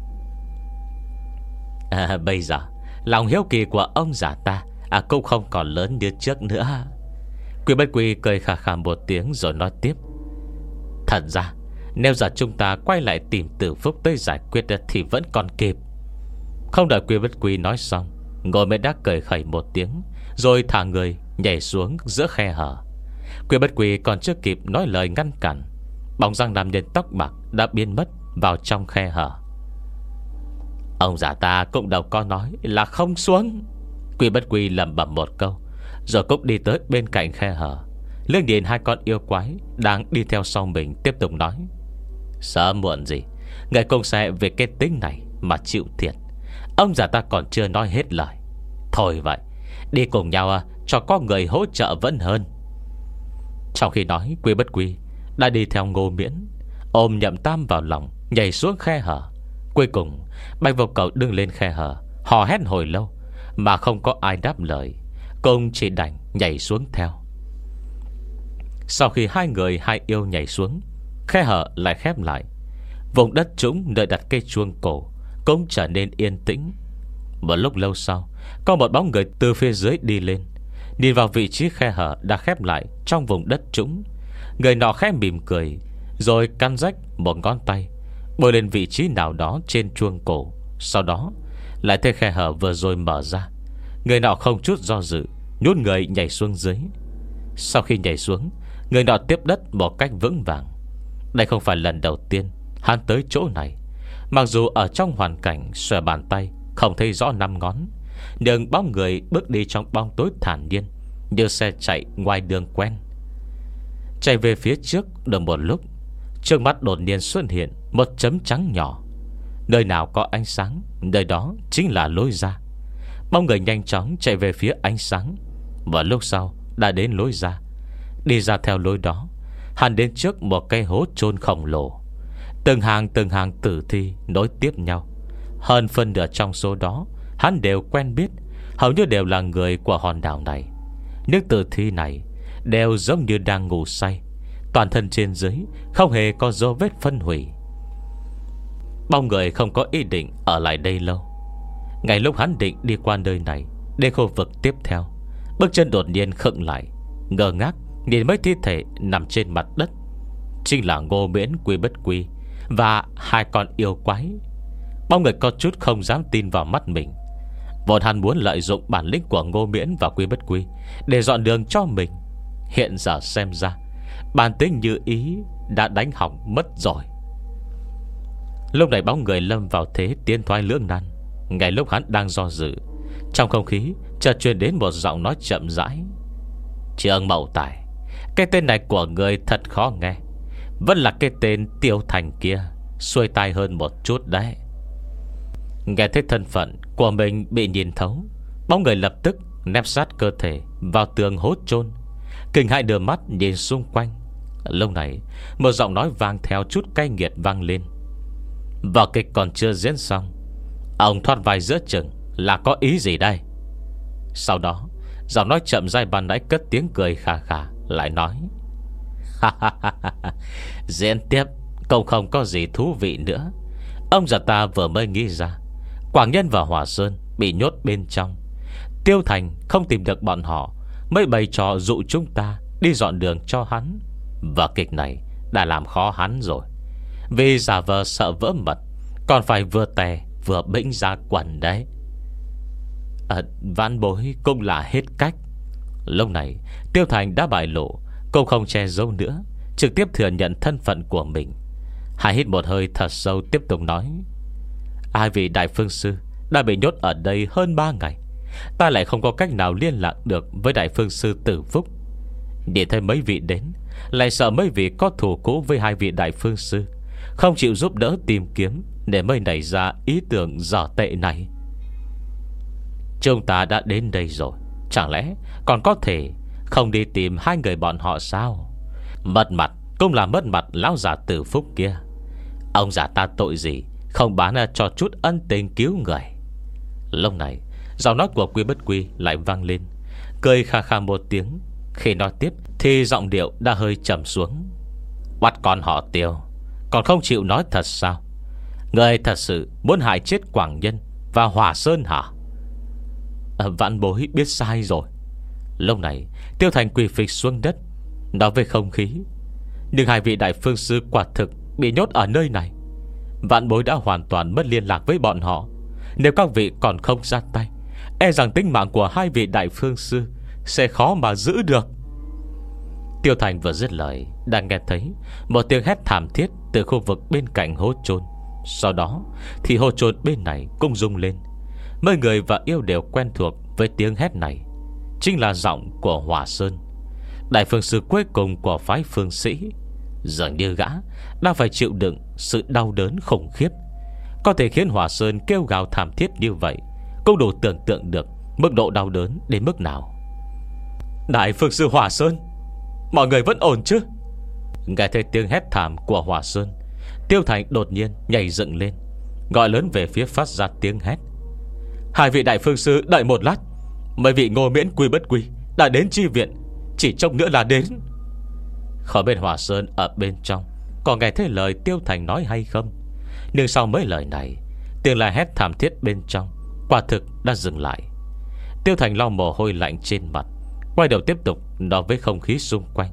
À, bây giờ lòng hiếu kỳ của ông già ta à, cũng không còn lớn như trước nữa. Quy Bất Quy cười khà khà một tiếng rồi nói tiếp: thật ra nếu giờ chúng ta quay lại tìm Tử Phúc tới giải quyết thì vẫn còn kịp. Không đợi Quy Bất Quy nói xong, Ngồi Mệt đã cười khẩy một tiếng rồi thả người nhảy xuống giữa khe hở. Quy Bất Quy còn chưa kịp nói lời ngăn cản, bóng dáng nam nhân tóc bạc đã biến mất vào trong khe hở. Ông già ta cũng đâu có nói là không xuống. Quy Bất Quy lẩm bẩm một câu rồi cũng đi tới bên cạnh khe hở, liếc nhìn hai con yêu quái đang đi theo sau mình, tiếp tục nói: sớm muộn gì người cũng sẽ về cái tính này mà chịu thiệt. Ông già ta còn chưa nói hết lời. Thôi vậy, đi cùng nhau cho có người hỗ trợ vẫn hơn. Trong khi nói, Quy Bất Quy đã đi theo Ngô Miễn, ôm Nhậm Tam vào lòng, nhảy xuống khe hở. Cuối cùng Bạch Vô Cầu đứng lên khe hở, hò hét hồi lâu mà không có ai đáp lời, cùng chỉ đành nhảy xuống theo. Sau khi hai người hai yêu nhảy xuống, khe hở lại khép lại. Vùng đất trũng nơi đặt cây chuông cổ cũng trở nên yên tĩnh. Một lúc lâu sau, có một bóng người từ phía dưới đi lên, nhìn vào vị trí khe hở đã khép lại trong vùng đất trũng. Người nọ khẽ mỉm cười, rồi căn rách một ngón tay bôi lên vị trí nào đó trên chuông cổ. Sau đó lại thấy khe hở vừa rồi mở ra. Người nọ không chút do dự nhút người nhảy xuống dưới. Sau khi nhảy xuống, người nọ tiếp đất một cách vững vàng. Đây không phải lần đầu tiên hắn tới chỗ này. Mặc dù ở trong hoàn cảnh xòe bàn tay không thấy rõ năm ngón, nhưng bóng người bước đi trong bóng tối thản nhiên, như xe chạy ngoài đường quen. Chạy về phía trước được một lúc, trước mắt đột nhiên xuất hiện một chấm trắng nhỏ. Nơi nào có ánh sáng, nơi đó chính là lối ra. Bóng người nhanh chóng chạy về phía ánh sáng. Và lúc sau đã đến lối ra. Đi ra theo lối đó, hắn đến trước một cái hố chôn khổng lồ. Từng hàng từng hàng tử thi nối tiếp nhau. Hơn phân nửa trong số đó hắn đều quen biết, hầu như đều là người của hòn đảo này. Những tử thi này đều giống như đang ngủ say, toàn thân trên dưới không hề có dấu vết phân hủy. Bóng người không có ý định ở lại đây lâu. Ngay lúc hắn định đi qua nơi này đến khu vực tiếp theo, bước chân đột nhiên khựng lại, ngơ ngác nhìn mấy thi thể nằm trên mặt đất. Chính là Ngô Miễn, Quy Bất Quy và hai con yêu quái. Bóng người có chút không dám tin vào mắt mình. Vốn hắn muốn lợi dụng bản lĩnh của Ngô Miễn và Quy Bất Quy để dọn đường cho mình. Hiện giờ xem ra bản tính như ý đã đánh hỏng mất rồi. Lúc này bóng người lâm vào thế tiến thoái lưỡng nan. Ngay lúc hắn đang do dự, trong không khí chợt truyền đến một giọng nói chậm rãi: Trương Mậu Tài, cái tên này của người thật khó nghe. Vẫn là cái tên Tiêu Thành kia xuôi tai hơn một chút đấy. Nghe thấy thân phận của mình bị nhìn thấu, bóng người lập tức nép sát cơ thể vào tường hố chôn, kinh hãi đưa mắt nhìn xung quanh. Lúc này một giọng nói vang theo chút cay nghiệt vang lên: Vở kịch còn chưa diễn xong, ông thoát vai giữa chừng là có ý gì đây? Sau đó giọng nói chậm dai ban nãy cất tiếng cười khà khà, lại nói: Diễn tiếp cũng không có gì thú vị nữa. Ông già ta vừa mới nghĩ ra, Quảng Nhân và Hòa Sơn bị nhốt bên trong, Tiêu Thành không tìm được bọn họ, mới bày trò dụ chúng ta đi dọn đường cho hắn. Và kịch này đã làm khó hắn rồi. Vì giả vờ sợ vỡ mật, còn phải vừa tè vừa bĩnh ra quần đấy. à, Vãn bối cũng là hết cách. Lúc này Tiêu Thành đã bại lộ, cũng không che giấu nữa, trực tiếp thừa nhận thân phận của mình. Hai hít một hơi thật sâu, tiếp tục nói: Hai vị đại phương sư đã bị nhốt ở đây hơn ba ngày. Ta lại không có cách nào liên lạc được với đại phương sư Tử Phúc. Nhìn thấy mấy vị đến, lại sợ mấy vị có thù cũ với hai vị đại phương sư, không chịu giúp đỡ tìm kiếm, để mới nảy ra ý tưởng dở tệ này. Chúng ta đã đến đây rồi, chẳng lẽ còn có thể không đi tìm hai người bọn họ sao? Mất mặt cũng là mất mặt lão già Tử Phúc kia. Ông già ta tội gì không bán cho chút ân tình cứu người. Lúc này giọng nói của Quy Bất Quy lại vang lên, cười khà khà một tiếng. Khi nói tiếp thì giọng điệu đã hơi trầm xuống: Bắt con họ Tiêu, còn không chịu nói thật sao? Người thật sự muốn hại chết Quảng Nhân và Hòa Sơn hả? à, Vãn bối biết sai rồi. Lúc này Tiêu Thành quỳ phịch xuống đất, nói với không khí: Nhưng hai vị đại phương sư quả thực bị nhốt ở nơi này. Vãn bối đã hoàn toàn mất liên lạc với bọn họ. Nếu các vị còn không ra tay, e rằng tính mạng của hai vị đại phương sư sẽ khó mà giữ được. Tiêu Thành vừa dứt lời, đang nghe thấy một tiếng hét thảm thiết từ khu vực bên cạnh hố chôn. Sau đó thì hố chôn bên này cũng rung lên. Mấy người và yêu đều quen thuộc với tiếng hét này. Chính là giọng của Hòa Sơn, đại phương sư cuối cùng của phái Phương Sĩ. Dường như gã đang phải chịu đựng sự đau đớn khủng khiếp. Có thể khiến Hòa Sơn kêu gào thảm thiết như vậy, cũng đủ tưởng tượng được mức độ đau đớn đến mức nào. Đại phương sư Hòa Sơn, mọi người vẫn ổn chứ? Nghe thấy tiếng hét thảm của Hòa Sơn, Tiêu Thành đột nhiên nhảy dựng lên, gọi lớn về phía phát ra tiếng hét: Hai vị đại phương sư đợi một lát, mấy vị Ngô Miễn, Quy Bất Quy đã đến chi viện, chỉ trông nữa là đến. Khỏi bên Hòa Sơn ở bên trong còn nghe thấy lời Tiêu Thành nói hay không? Nhưng sau mấy lời này, tiếng la hét thảm thiết bên trong quả thực đã dừng lại. Tiêu Thành lau mồ hôi lạnh trên mặt, quay đầu tiếp tục nói với không khí xung quanh: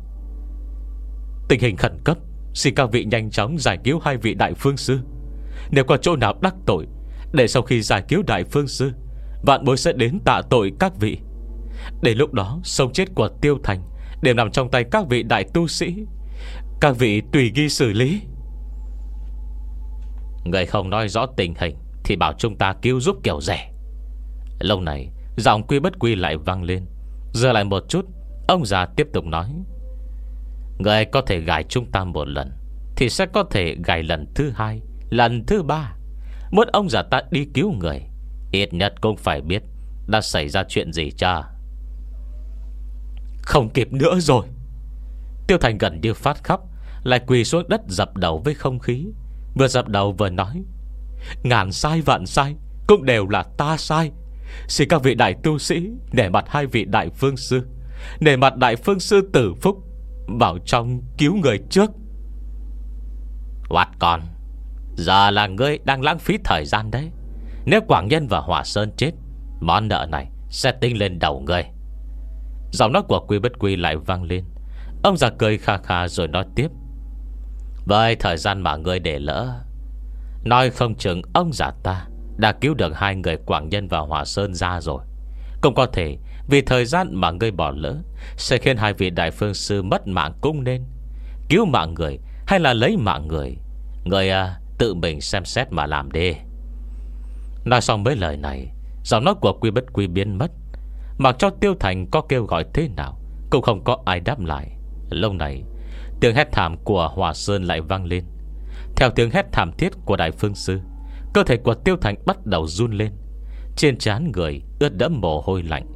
Tình hình khẩn cấp, xin các vị nhanh chóng giải cứu hai vị đại phương sư. Nếu có chỗ nào đắc tội, để sau khi giải cứu đại phương sư, vạn bối sẽ đến tạ tội các vị. Đến lúc đó sống chết của Tiêu Thành đều nằm trong tay các vị đại tu sĩ. Các vị tùy ghi xử lý. Người không nói rõ tình hình thì bảo chúng ta cứu giúp kiểu rẻ. Lâu này giọng Quy Bất Quy lại vang lên. Giờ lại một chút, ông già tiếp tục nói: Người có thể gài chúng ta một lần thì sẽ có thể gài lần thứ hai, lần thứ ba. Muốn ông già ta đi cứu người, ít nhất cũng phải biết đã xảy ra chuyện gì cha. Không kịp nữa rồi. Tiêu Thành gần như phát khóc, lại quỳ xuống đất dập đầu với không khí. Vừa dập đầu vừa nói: ngàn sai vạn sai, cũng đều là ta sai. Xin các vị đại tu sĩ nể mặt hai vị đại phương sư, nể mặt đại phương sư Tử Phúc, vào trong cứu người trước. Hoạt con, giờ là ngươi đang lãng phí thời gian đấy. Nếu Quảng Nhân và Hỏa Sơn chết, món nợ này sẽ tính lên đầu ngươi. Giọng nói của Quy Bất Quy lại vang lên. Ông già cười kha kha rồi nói tiếp: với thời gian mà ngươi để lỡ, nói không chừng ông già ta đã cứu được hai người Quảng Nhân và Hỏa Sơn ra rồi. Cũng có thể vì thời gian mà ngươi bỏ lỡ sẽ khiến hai vị đại phương sư mất mạng cũng nên. Cứu mạng người hay là lấy mạng người, ngươi à, tự mình xem xét mà làm đi. Nói xong mấy lời này, giọng nói của Quy Bất Quy biến mất. Mặc cho Tiêu Thành có kêu gọi thế nào cũng không có ai đáp lại. Lúc này tiếng hét thảm của Hỏa Sơn lại vang lên. Theo tiếng hét thảm thiết của đại phương sư, cơ thể của Tiêu Thành bắt đầu run lên. Trên trán người ướt đẫm mồ hôi lạnh.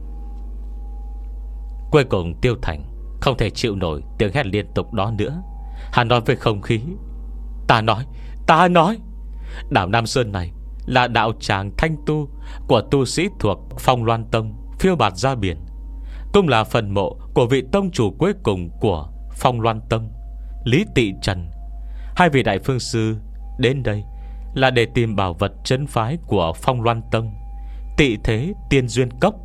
Cuối cùng Tiêu Thành không thể chịu nổi tiếng hét liên tục đó nữa. Hắn nói với không khí: Ta nói, ta nói Đảo Nam Sơn này là đạo tràng thanh tu của tu sĩ thuộc Phong Loan Tông phiêu bạt ra biển, cũng là phần mộ của vị tông chủ cuối cùng của Phong Loan Tông, Lý Tị Trần. Hai vị đại phương sư đến đây là để tìm bảo vật trấn phái của Phong Loan Tông, Tị Thế Tiên Duyên Cốc.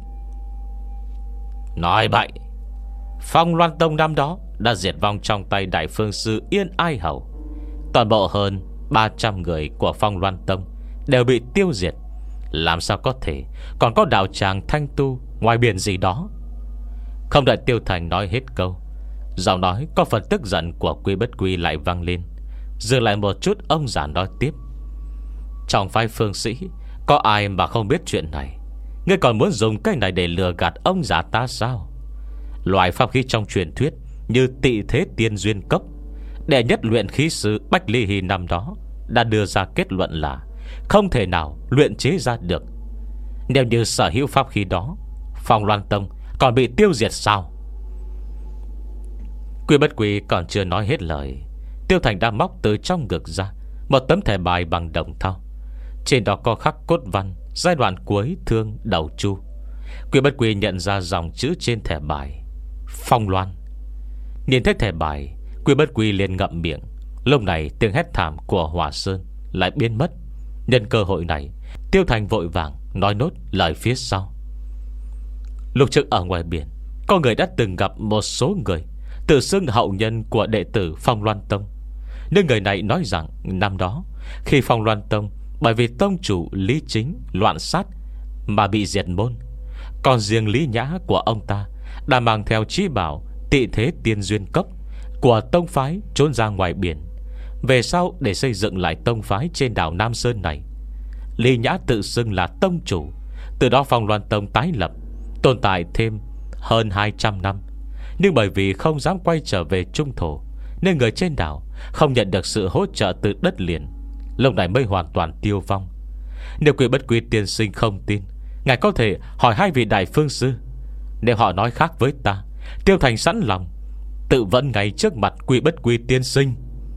Nói bậy. Phong Loan Tông năm đó đã diệt vong trong tay đại phương sư Yên Ai Hầu. Toàn bộ hơn ba trăm người của Phong Loan Tông đều bị tiêu diệt. Làm sao có thể còn có đạo tràng thanh tu ngoài biển gì đó? Không đợi Tiêu Thành nói hết câu, giọng nói có phần tức giận của Quy Bất Quy lại vang lên. Dừng lại một chút, ông già nói tiếp: trong phái phương sĩ có ai mà không biết chuyện này? Ngươi còn muốn dùng cái này để lừa gạt ông già ta sao? Loại pháp khí trong truyền thuyết như Tị Thế Tiên Duyên Cốc, đệ nhất luyện khí sư Bách Ly Hy năm đó đã đưa ra kết luận là không thể nào luyện chế ra được. Nếu như sở hữu pháp khí đó, Phong Loan Tông còn bị tiêu diệt sao? Quy Bất Quy còn chưa nói hết lời, Tiêu Thành đã móc từ trong ngực ra một tấm thẻ bài bằng đồng thau. Trên đó có khắc cốt văn giai đoạn cuối thương đầu chu. Quy Bất Quy nhận ra dòng chữ trên thẻ bài: Phong Loan. Nhìn thấy thẻ bài, Quy Bất Quy liền ngậm miệng. Lúc này tiếng hét thảm của Hỏa Sơn lại biến mất. Nhân cơ hội này, Tiêu Thành vội vàng nói nốt lời phía sau. Lúc trước ở ngoài biển, có người đã từng gặp một số người tự xưng hậu nhân của đệ tử Phong Loan Tông. Nhưng người này nói rằng năm đó, khi Phong Loan Tông bởi vì tông chủ Lý Chính loạn sát mà bị diệt môn, còn riêng Lý Nhã của ông ta đã mang theo chí bảo Tị Thế Tiên Duyên Cốc của tông phái trốn ra ngoài biển, về sau để xây dựng lại tông phái trên đảo Nam Sơn này. Lý Nhã tự xưng là tông chủ. Từ đó Phong Loan Tông tái lập, tồn tại thêm hơn hai trăm năm. Nhưng bởi vì không dám quay trở về trung thổ, nên người trên đảo không nhận được sự hỗ trợ từ đất liền, lúc này mới hoàn toàn tiêu vong. Nếu Quy Bất Quy tiên sinh không tin, ngài có thể hỏi hai vị đại phương sư. Nếu họ nói khác với ta, Tiêu Thành sẵn lòng tự vẫn ngay trước mặt Quy Bất Quy tiên sinh.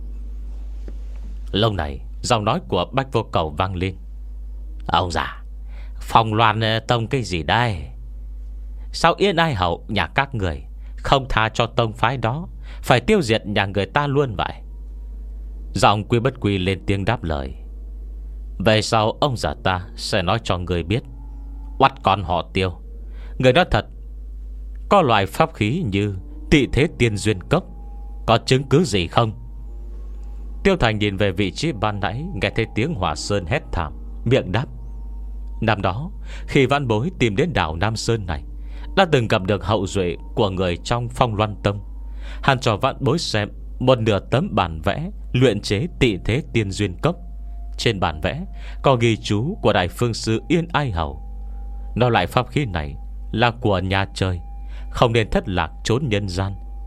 Lúc này giọng nói của Bách Vô Cầu vang lên: ông già, Phong Loan Tông cái gì đây? Sao Yên Ai Hậu nhà các người không tha cho tông phái đó, phải tiêu diệt nhà người ta luôn vậy? Giọng Quy Bất Quy lên tiếng đáp lời: về sau ông già ta sẽ nói cho người biết. Oắt con họ Tiêu, người nói thật, có loại pháp khí như Tị Thế Tiên Duyên Cốc, có chứng cứ gì không? Tiêu Thành nhìn về vị trí ban nãy, nghe thấy tiếng Hỏa Sơn hét thảm, miệng đáp: năm đó khi vãn bối tìm đến đảo Nam Sơn này, đã từng gặp được hậu duệ của người trong Phong Loan Tông. Hắn cho vãn bối xem một nửa tấm bản vẽ luyện chế Tị Thế Tiên Duyên Cốc. Trên bản vẽ có ghi chú của đại phương sư Yên Ai Hầu. Nói lại pháp khí này là của nhà trời, không nên thất lạc trốn nhân gian.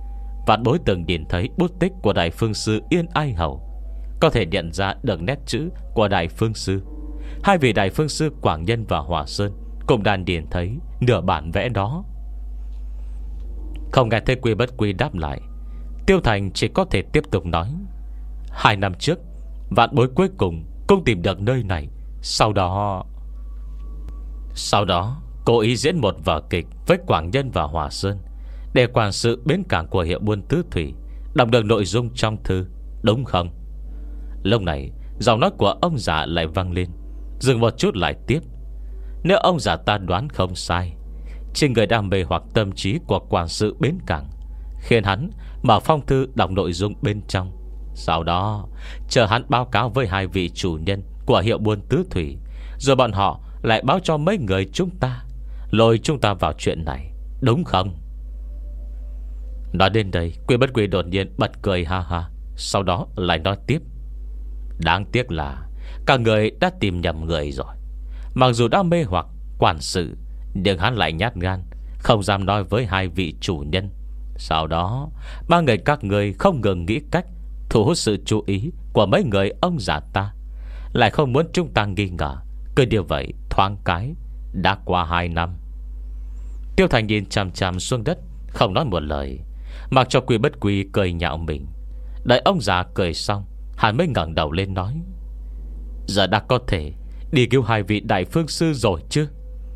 Vạn bối từng nhìn thấy bút tích của Đại Phương Sư Yên Ai Hầu, có thể nhận ra được nét chữ của Đại Phương Sư. Hai vị Đại Phương Sư Quảng Nhân và Hòa Sơn cũng đang điền thấy nửa bản vẽ đó. Không nghe thấy Quy Bất Quy đáp lại, Tiêu Thành chỉ có thể tiếp tục nói: Hai năm trước, vạn bối cuối cùng cũng tìm được nơi này. Sau đó Sau đó cố ý diễn một vở kịch với Quảng Nhân và Hòa Sơn, để quản sự bến cảng của hiệu buôn Tứ Thủy đọc được nội dung trong thư, đúng không? Lúc này giọng nói của ông già lại vang lên, dừng một chút lại tiếp: Nếu ông già ta đoán không sai, chính người đam mê hoặc tâm trí của quản sự bến cảng khiến hắn mở phong thư đọc nội dung bên trong. Sau đó chờ hắn báo cáo với hai vị chủ nhân của hiệu buôn Tứ Thủy, rồi bọn họ lại báo cho mấy người chúng ta, lôi chúng ta vào chuyện này, đúng không? Nói đến đây, Quy Bất Quy đột nhiên bật cười ha ha, sau đó lại nói tiếp: Đáng tiếc là các người đã tìm nhầm người rồi. Mặc dù đã mê hoặc quản sự, nhưng hắn lại nhát gan, không dám nói với hai vị chủ nhân. Sau đó ba người các người không ngừng nghĩ cách thu hút sự chú ý của mấy người ông già ta, lại không muốn chúng ta nghi ngờ. Cứ điều vậy thoáng cái đã qua hai năm. Tiêu Thành nhìn chằm chằm xuống đất, không nói một lời, mặc cho Quy Bất Quy cười nhạo mình. Đợi ông già cười xong, hắn mới ngẩng đầu lên nói: Giờ đã có thể đi cứu hai vị Đại Phương Sư rồi chứ?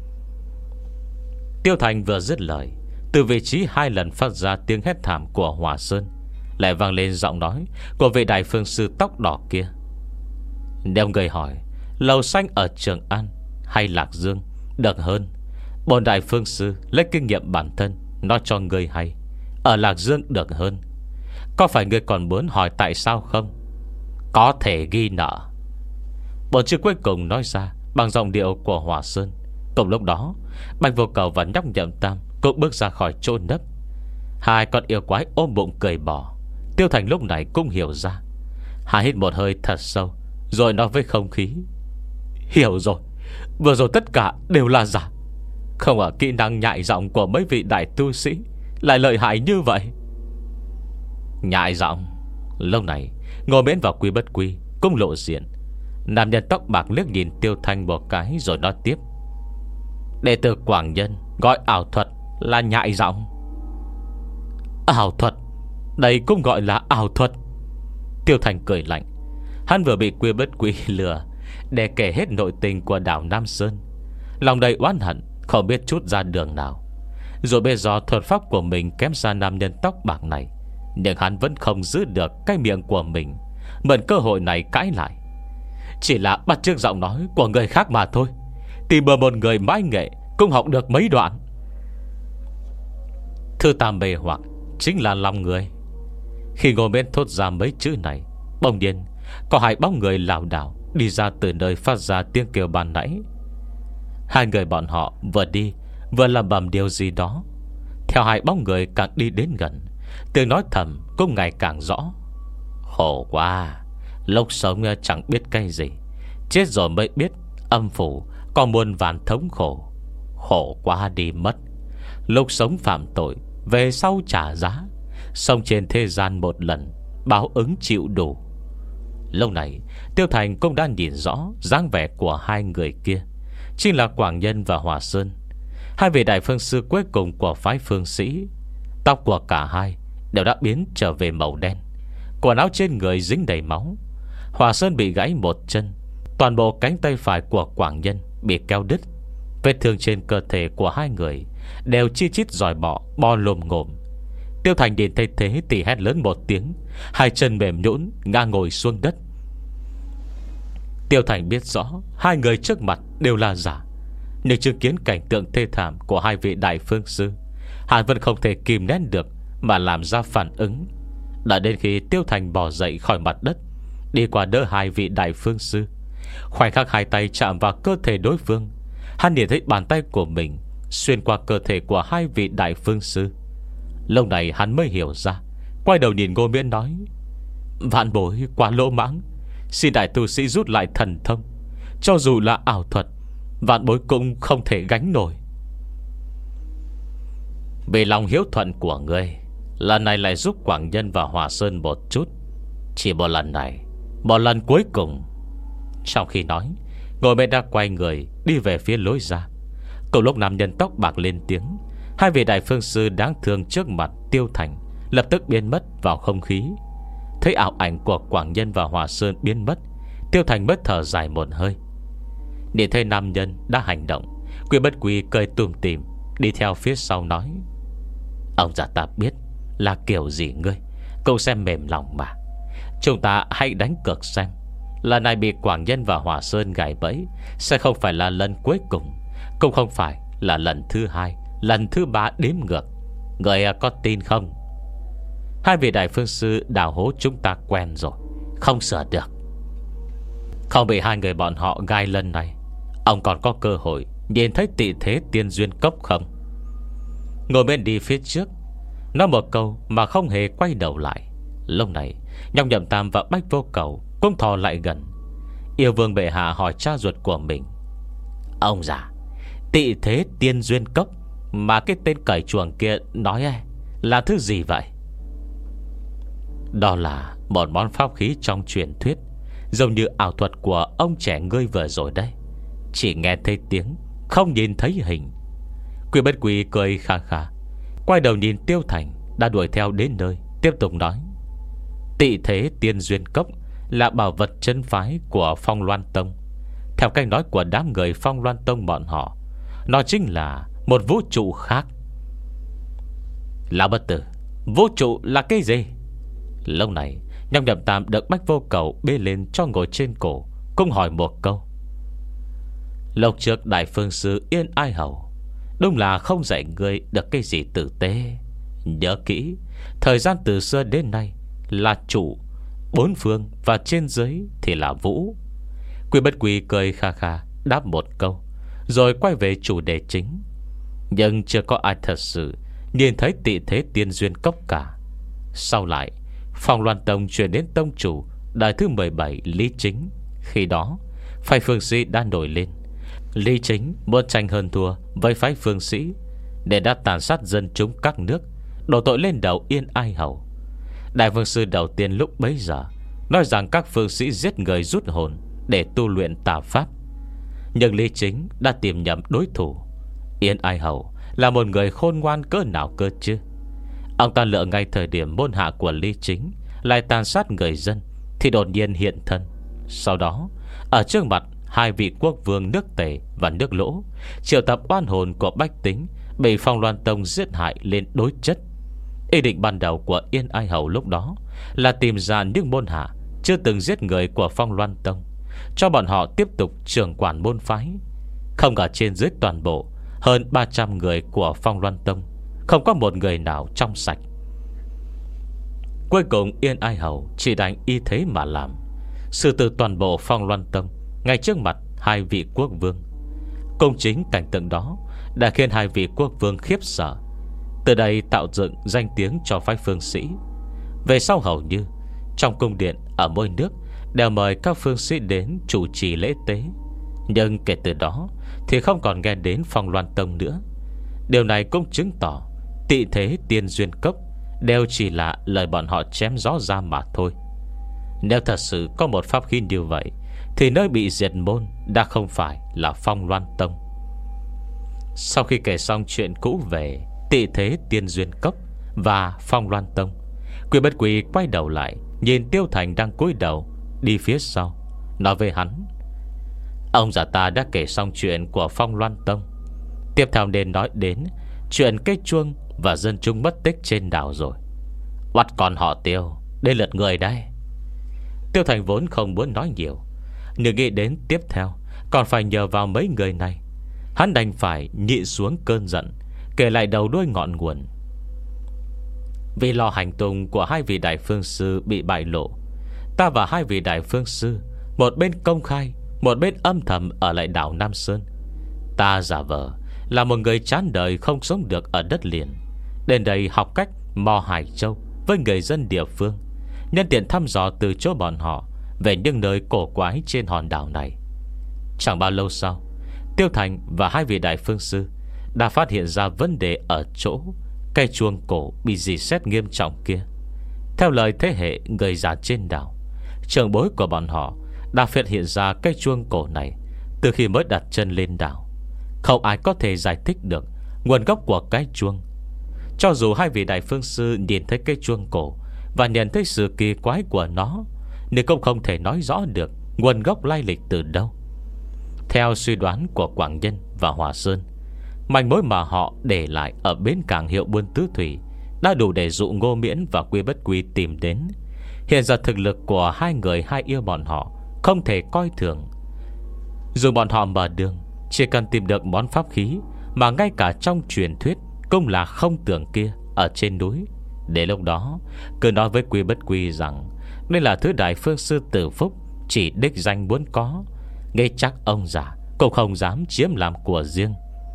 Tiêu Thành vừa dứt lời, từ vị trí hai lần phát ra tiếng hét thảm của Hòa Sơn lại vang lên giọng nói của vị Đại Phương Sư tóc đỏ kia. Nếu người hỏi Lầu Xanh ở Trường An hay Lạc Dương được hơn, bổn Đại Phương Sư lấy kinh nghiệm bản thân nói cho người hay, ở Lạc Dương được hơn. Có phải người còn muốn hỏi tại sao không? Có thể ghi nợ. Bốn chữ cuối cùng nói ra bằng giọng điệu của Hòa Sơn. Cùng lúc đó, Bạch Vô Cầu và Nhóc Nhậm Tam cũng bước ra khỏi chỗ nấp. Hai con yêu quái ôm bụng cười bỏ. Tiêu Thành lúc này cũng hiểu ra. Hai hít một hơi thật sâu, rồi nói với không khí: Hiểu rồi, vừa rồi tất cả đều là giả. Không ngờ kỹ năng nhại giọng của mấy vị đại tu sĩ lại lợi hại như vậy. Nhại giọng. Lúc này Ngô Miễn và Quy Bất Quy cũng lộ diện. Nam nhân tóc bạc liếc nhìn Tiêu Thanh một cái, rồi nói tiếp: Đệ tử Quảng Nhân gọi ảo thuật là nhại giọng. Ảo thuật? Đây cũng gọi là ảo thuật? Tiêu Thành cười lạnh. Hắn vừa bị Quy Bất Quy lừa để kể hết nội tình của đảo Nam Sơn, lòng đầy oán hận, không biết chút ra đường nào. Rồi bây giờ thuật pháp của mình kém xa nam nhân tóc bạc này, nhưng hắn vẫn không giữ được cái miệng của mình, mượn cơ hội này cãi lại. Chỉ là bắt chước giọng nói của người khác mà thôi, tìm bờ một người mãi nghệ cũng học được mấy đoạn. Thư ta mê hoặc chính là lòng người. Khi Ngô Miễn thốt ra mấy chữ này, bỗng nhiên có hai bóng người lảo đảo đi ra từ nơi phát ra tiếng kêu ban nãy. Hai người bọn họ vừa đi vừa lẩm bẩm điều gì đó. Theo hai bóng người càng đi đến gần, tiếng nói thầm cũng ngày càng rõ. Khổ quá, lúc sống chẳng biết cái gì, chết rồi mới biết âm phủ có muôn vàn thống khổ. Khổ quá đi mất. Lúc sống phạm tội, về sau trả giá. Sống trên thế gian một lần, báo ứng chịu đủ. Lúc này Tiêu Thành cũng đã nhìn rõ dáng vẻ của hai người kia, chính là Quảng Nhân và Hòa Sơn, hai vị đại phương sư cuối cùng của phái Phương Sĩ. Tóc của cả hai đều đã biến trở về màu đen, quần áo trên người dính đầy máu. Hòa Sơn bị gãy một chân, toàn bộ cánh tay phải của Quảng Nhân bị kéo đứt. Vết thương trên cơ thể của hai người đều chi chít giòi bọ bo lồm ngồm. Tiêu Thành nhìn thấy thế thì hét lớn một tiếng, hai chân mềm nhũn ngã ngồi xuống đất. Tiêu Thành biết rõ hai người trước mặt đều là giả, nhưng chứng kiến cảnh tượng thê thảm của hai vị đại phương sư, hắn vẫn không thể kìm nén được mà làm ra phản ứng. Đã đến khi Tiêu Thành bò dậy khỏi mặt đất, đi qua đỡ hai vị đại phương sư. Khoảnh khắc hai tay chạm vào cơ thể đối phương, hắn nhìn thấy bàn tay của mình xuyên qua cơ thể của hai vị đại phương sư. Lúc này hắn mới hiểu ra, quay đầu nhìn Ngô Miễn nói: Vạn bối quá lỗ mãng, xin đại tu sĩ rút lại thần thông. Cho dù là ảo thuật, vạn bối cũng không thể gánh nổi. Vì lòng hiếu thuận của ngươi, lần này lại giúp Quảng Nhân và Hòa Sơn một chút. Chỉ một lần này, một lần cuối cùng. Trong khi nói, Ngồi mẹ đã quay người đi về phía lối ra. Cùng lúc nam nhân tóc bạc lên tiếng, hai vị đại phương sư đáng thương trước mặt Tiêu Thành lập tức biến mất vào không khí. Thấy ảo ảnh của Quảng Nhân và Hòa Sơn biến mất, Tiêu Thành mới thở dài một hơi. Nhìn thấy nam nhân đã hành động, Quy Bất Quy cười tủm tỉm đi theo phía sau nói: ông già ta biết là kiểu gì ngươi, cũng xem mềm lòng mà. Chúng ta hãy đánh cược xem, lần này bị Quảng Nhân và Hòa Sơn gài bẫy sẽ không phải là lần cuối cùng, cũng không phải là lần thứ hai, lần thứ ba đếm ngược. Người có tin không? Hai vị đại phương sư đào hố chúng ta quen rồi, không sửa được. Không bị hai người bọn họ gai lần này, ông còn có cơ hội nhìn thấy tị thế tiên duyên cốc không? Ngồi bên đi phía trước, nói một câu mà không hề quay đầu lại. Lúc này Nhọc Nhậm Tam và Bách Vô Cầu cũng thò lại gần. Yêu vương bệ hạ hỏi cha ruột của mình: ông già, tị thế tiên duyên cốc mà cái tên cởi chuồng kia nói ấy, là thứ gì vậy? Đó là một món pháp khí trong truyền thuyết, giống như ảo thuật của ông trẻ ngươi vừa rồi đây. Chỉ nghe thấy tiếng, không nhìn thấy hình. Quy Bất Quy cười khà khà, quay đầu nhìn Tiêu Thành đã đuổi theo đến nơi, tiếp tục nói: tị thế tiên duyên cốc là bảo vật chân phái của Phong Loan Tông. Theo cách nói của đám người Phong Loan Tông bọn họ, nó chính là một vũ trụ khác. Lão bất tử, vũ trụ là cái gì? Lúc này Nhọc Nhậm Tam được Bách Vô Cầu bê lên cho ngồi trên cổ, cũng hỏi một câu. Lúc trước đại phương sư Yên Ai Hầu đúng là không dạy ngươi được cái gì tử tế. Nhớ kỹ, thời gian từ xưa đến nay là chủ, bốn phương và trên dưới thì là vũ. Quy Bất Quy cười kha kha đáp một câu, rồi quay về chủ đề chính. Nhưng chưa có ai thật sự nhìn thấy tị thế tiên duyên cốc cả. Sau lại Phong Loan Tông chuyển đến tông chủ đời thứ mười bảy Lý Chính. Khi đó phái phương sĩ đã nổi lên. Lý Chính muốn tranh hơn thua với phái phương sĩ, để đã tàn sát dân chúng các nước, đổ tội lên đầu Yên Ai Hầu. Đại vương sư đầu tiên lúc bấy giờ nói rằng các phương sĩ giết người rút hồn để tu luyện tà pháp. Nhưng Lý Chính đã tìm nhầm đối thủ. Yên Ai Hầu là một người khôn ngoan cỡ nào cơ chứ? Ông ta lựa ngay thời điểm môn hạ của Lý Chính lại tàn sát người dân, thì đột nhiên hiện thân. Sau đó ở trước mặt hai vị quốc vương nước Tề và nước Lỗ, triệu tập oan hồn của bách tính bị Phong Loan Tông giết hại lên đối chất. Ý định ban đầu của Yên Ai Hầu lúc đó là tìm ra những môn hạ chưa từng giết người của Phong Loan Tông, cho bọn họ tiếp tục trưởng quản môn phái. Không ngờ trên dưới toàn bộ hơn ba trăm người của Phong Loan Tông, không có một người nào trong sạch. Cuối cùng Yên Ai Hầu chỉ đánh y thế mà làm, xử tử toàn bộ Phong Loan Tông ngay trước mặt hai vị quốc vương. Công chính cảnh tượng đó đã khiến hai vị quốc vương khiếp sợ, từ đây tạo dựng danh tiếng cho phái phương sĩ. Về sau hầu như trong cung điện ở mỗi nước đều mời các phương sĩ đến chủ trì lễ tế. Nhưng kể từ đó thì không còn nghe đến Phong Loan Tông nữa. Điều này cũng chứng tỏ tị thế tiên duyên cốc đều chỉ là lời bọn họ chém gió ra mà thôi. Nếu thật sự có một pháp khí như vậy, thì nơi bị diệt môn đã không phải là Phong Loan Tông. Sau khi kể xong chuyện cũ về tị thế tiên duyên cốc và Phong Loan Tông, Quy Bất Quy quay đầu lại nhìn Tiêu Thành đang cúi đầu đi phía sau, nói với hắn: ông già ta đã kể xong chuyện của Phong Loan Tông, tiếp theo nên nói đến chuyện cây chuông và dân chúng mất tích trên đảo rồi. Bắt còn họ Tiêu, đến lượt người đây. Tiêu Thành vốn không muốn nói nhiều, nhưng nghĩ đến tiếp theo còn phải nhờ vào mấy người này, hắn đành phải nhịn xuống cơn giận, kể lại đầu đuôi ngọn nguồn. Vì lo hành tung của hai vị đại phương sư bị bại lộ, ta và hai vị đại phương sư một bên công khai, một bên âm thầm ở lại đảo Nam Sơn. Ta giả vờ là một người chán đời không sống được ở đất liền, đến đây học cách mò Hải Châu với người dân địa phương, nhân tiện thăm dò từ chỗ bọn họ về những nơi cổ quái trên hòn đảo này. Chẳng bao lâu sau, Tiêu Thành và hai vị đại phương sư đã phát hiện ra vấn đề ở chỗ cây chuông cổ bị dì xét nghiêm trọng kia. Theo lời thế hệ người già trên đảo, trưởng bối của bọn họ đã phát hiện ra cây chuông cổ này từ khi mới đặt chân lên đảo. Không ai có thể giải thích được nguồn gốc của cái chuông. Cho dù hai vị đại phương sư nhìn thấy cây chuông cổ và nhận thấy sự kỳ quái của nó, nhưng cũng không thể nói rõ được nguồn gốc lai lịch từ đâu. Theo suy đoán của Quảng Nhân và Hòa Sơn, manh mối mà họ để lại ở bến cảng Hiệu Buôn Tứ Thủy đã đủ để dụ Ngô Miễn và Quy Bất Quy tìm đến. Hiện giờ thực lực của hai người hai yêu bọn họ không thể coi thường. Dù bọn họ mở đường, chỉ cần tìm được món pháp khí mà ngay cả trong truyền thuyết cũng là không tưởng kia ở trên núi, để lúc đó cứ nói với Quy Bất Quy rằng đây là thứ đại phương sư Tử Phúc chỉ đích danh muốn có, nghe chắc ông già cũng không dám chiếm làm của riêng.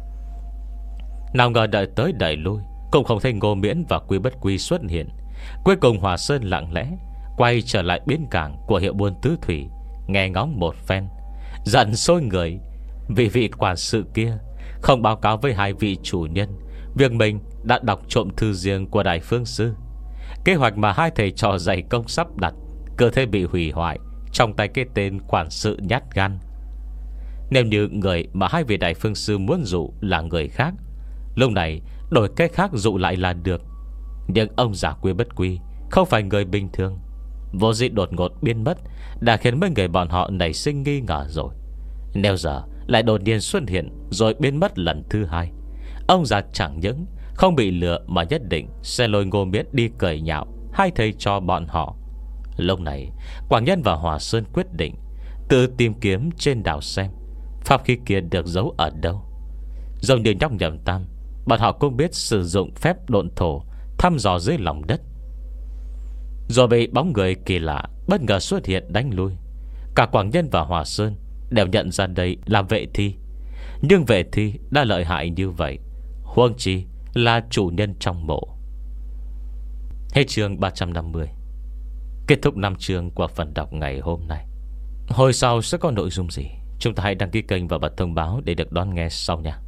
Nào ngờ đợi tới đợi lui cũng không thấy Ngô Miễn và Quy Bất Quy xuất hiện. Cuối cùng Hòa Sơn lặng lẽ quay trở lại bến cảng của Hiệu Buôn Tứ Thủy, nghe ngóng một phen, giận sôi người vì vị quản sự kia không báo cáo với hai vị chủ nhân việc mình đã đọc trộm thư riêng của đại phương sư. Kế hoạch mà hai thầy trò dày công sắp đặt cơ thể bị hủy hoại trong tay cái tên quản sự nhát gan. Nếu như người mà hai vị đại phương sư muốn dụ là người khác, lúc này đổi cách khác dụ lại là được. Nhưng ông già Quy Bất Quy không phải người bình thường, vô dĩ đột ngột biến mất đã khiến mấy người bọn họ nảy sinh nghi ngờ rồi. Nếu giờ lại đột nhiên xuất hiện rồi biến mất lần thứ hai, ông già chẳng những không bị lừa mà nhất định sẽ lôi Ngô Miễn đi cười nhạo hai thầy cho bọn họ. Lúc này Quảng Nhân và Hòa Sơn quyết định tự tìm kiếm trên đảo xem pháp khí kia được giấu ở đâu. Giống như nhóc Nhậm Tam, bọn họ cũng biết sử dụng phép độn thổ thăm dò dưới lòng đất. Rồi bị bóng người kỳ lạ bất ngờ xuất hiện đánh lui. Cả Quảng Nhân và Hòa Sơn đều nhận ra đây là vệ thi. Nhưng vệ thi đã lợi hại như vậy, huống chi là chủ nhân trong mộ. Hết chương ba trăm năm mươi. Kết thúc năm chương của phần đọc ngày hôm nay. Hồi sau sẽ có nội dung gì, chúng ta hãy đăng ký kênh và bật thông báo để được đón nghe sau nha.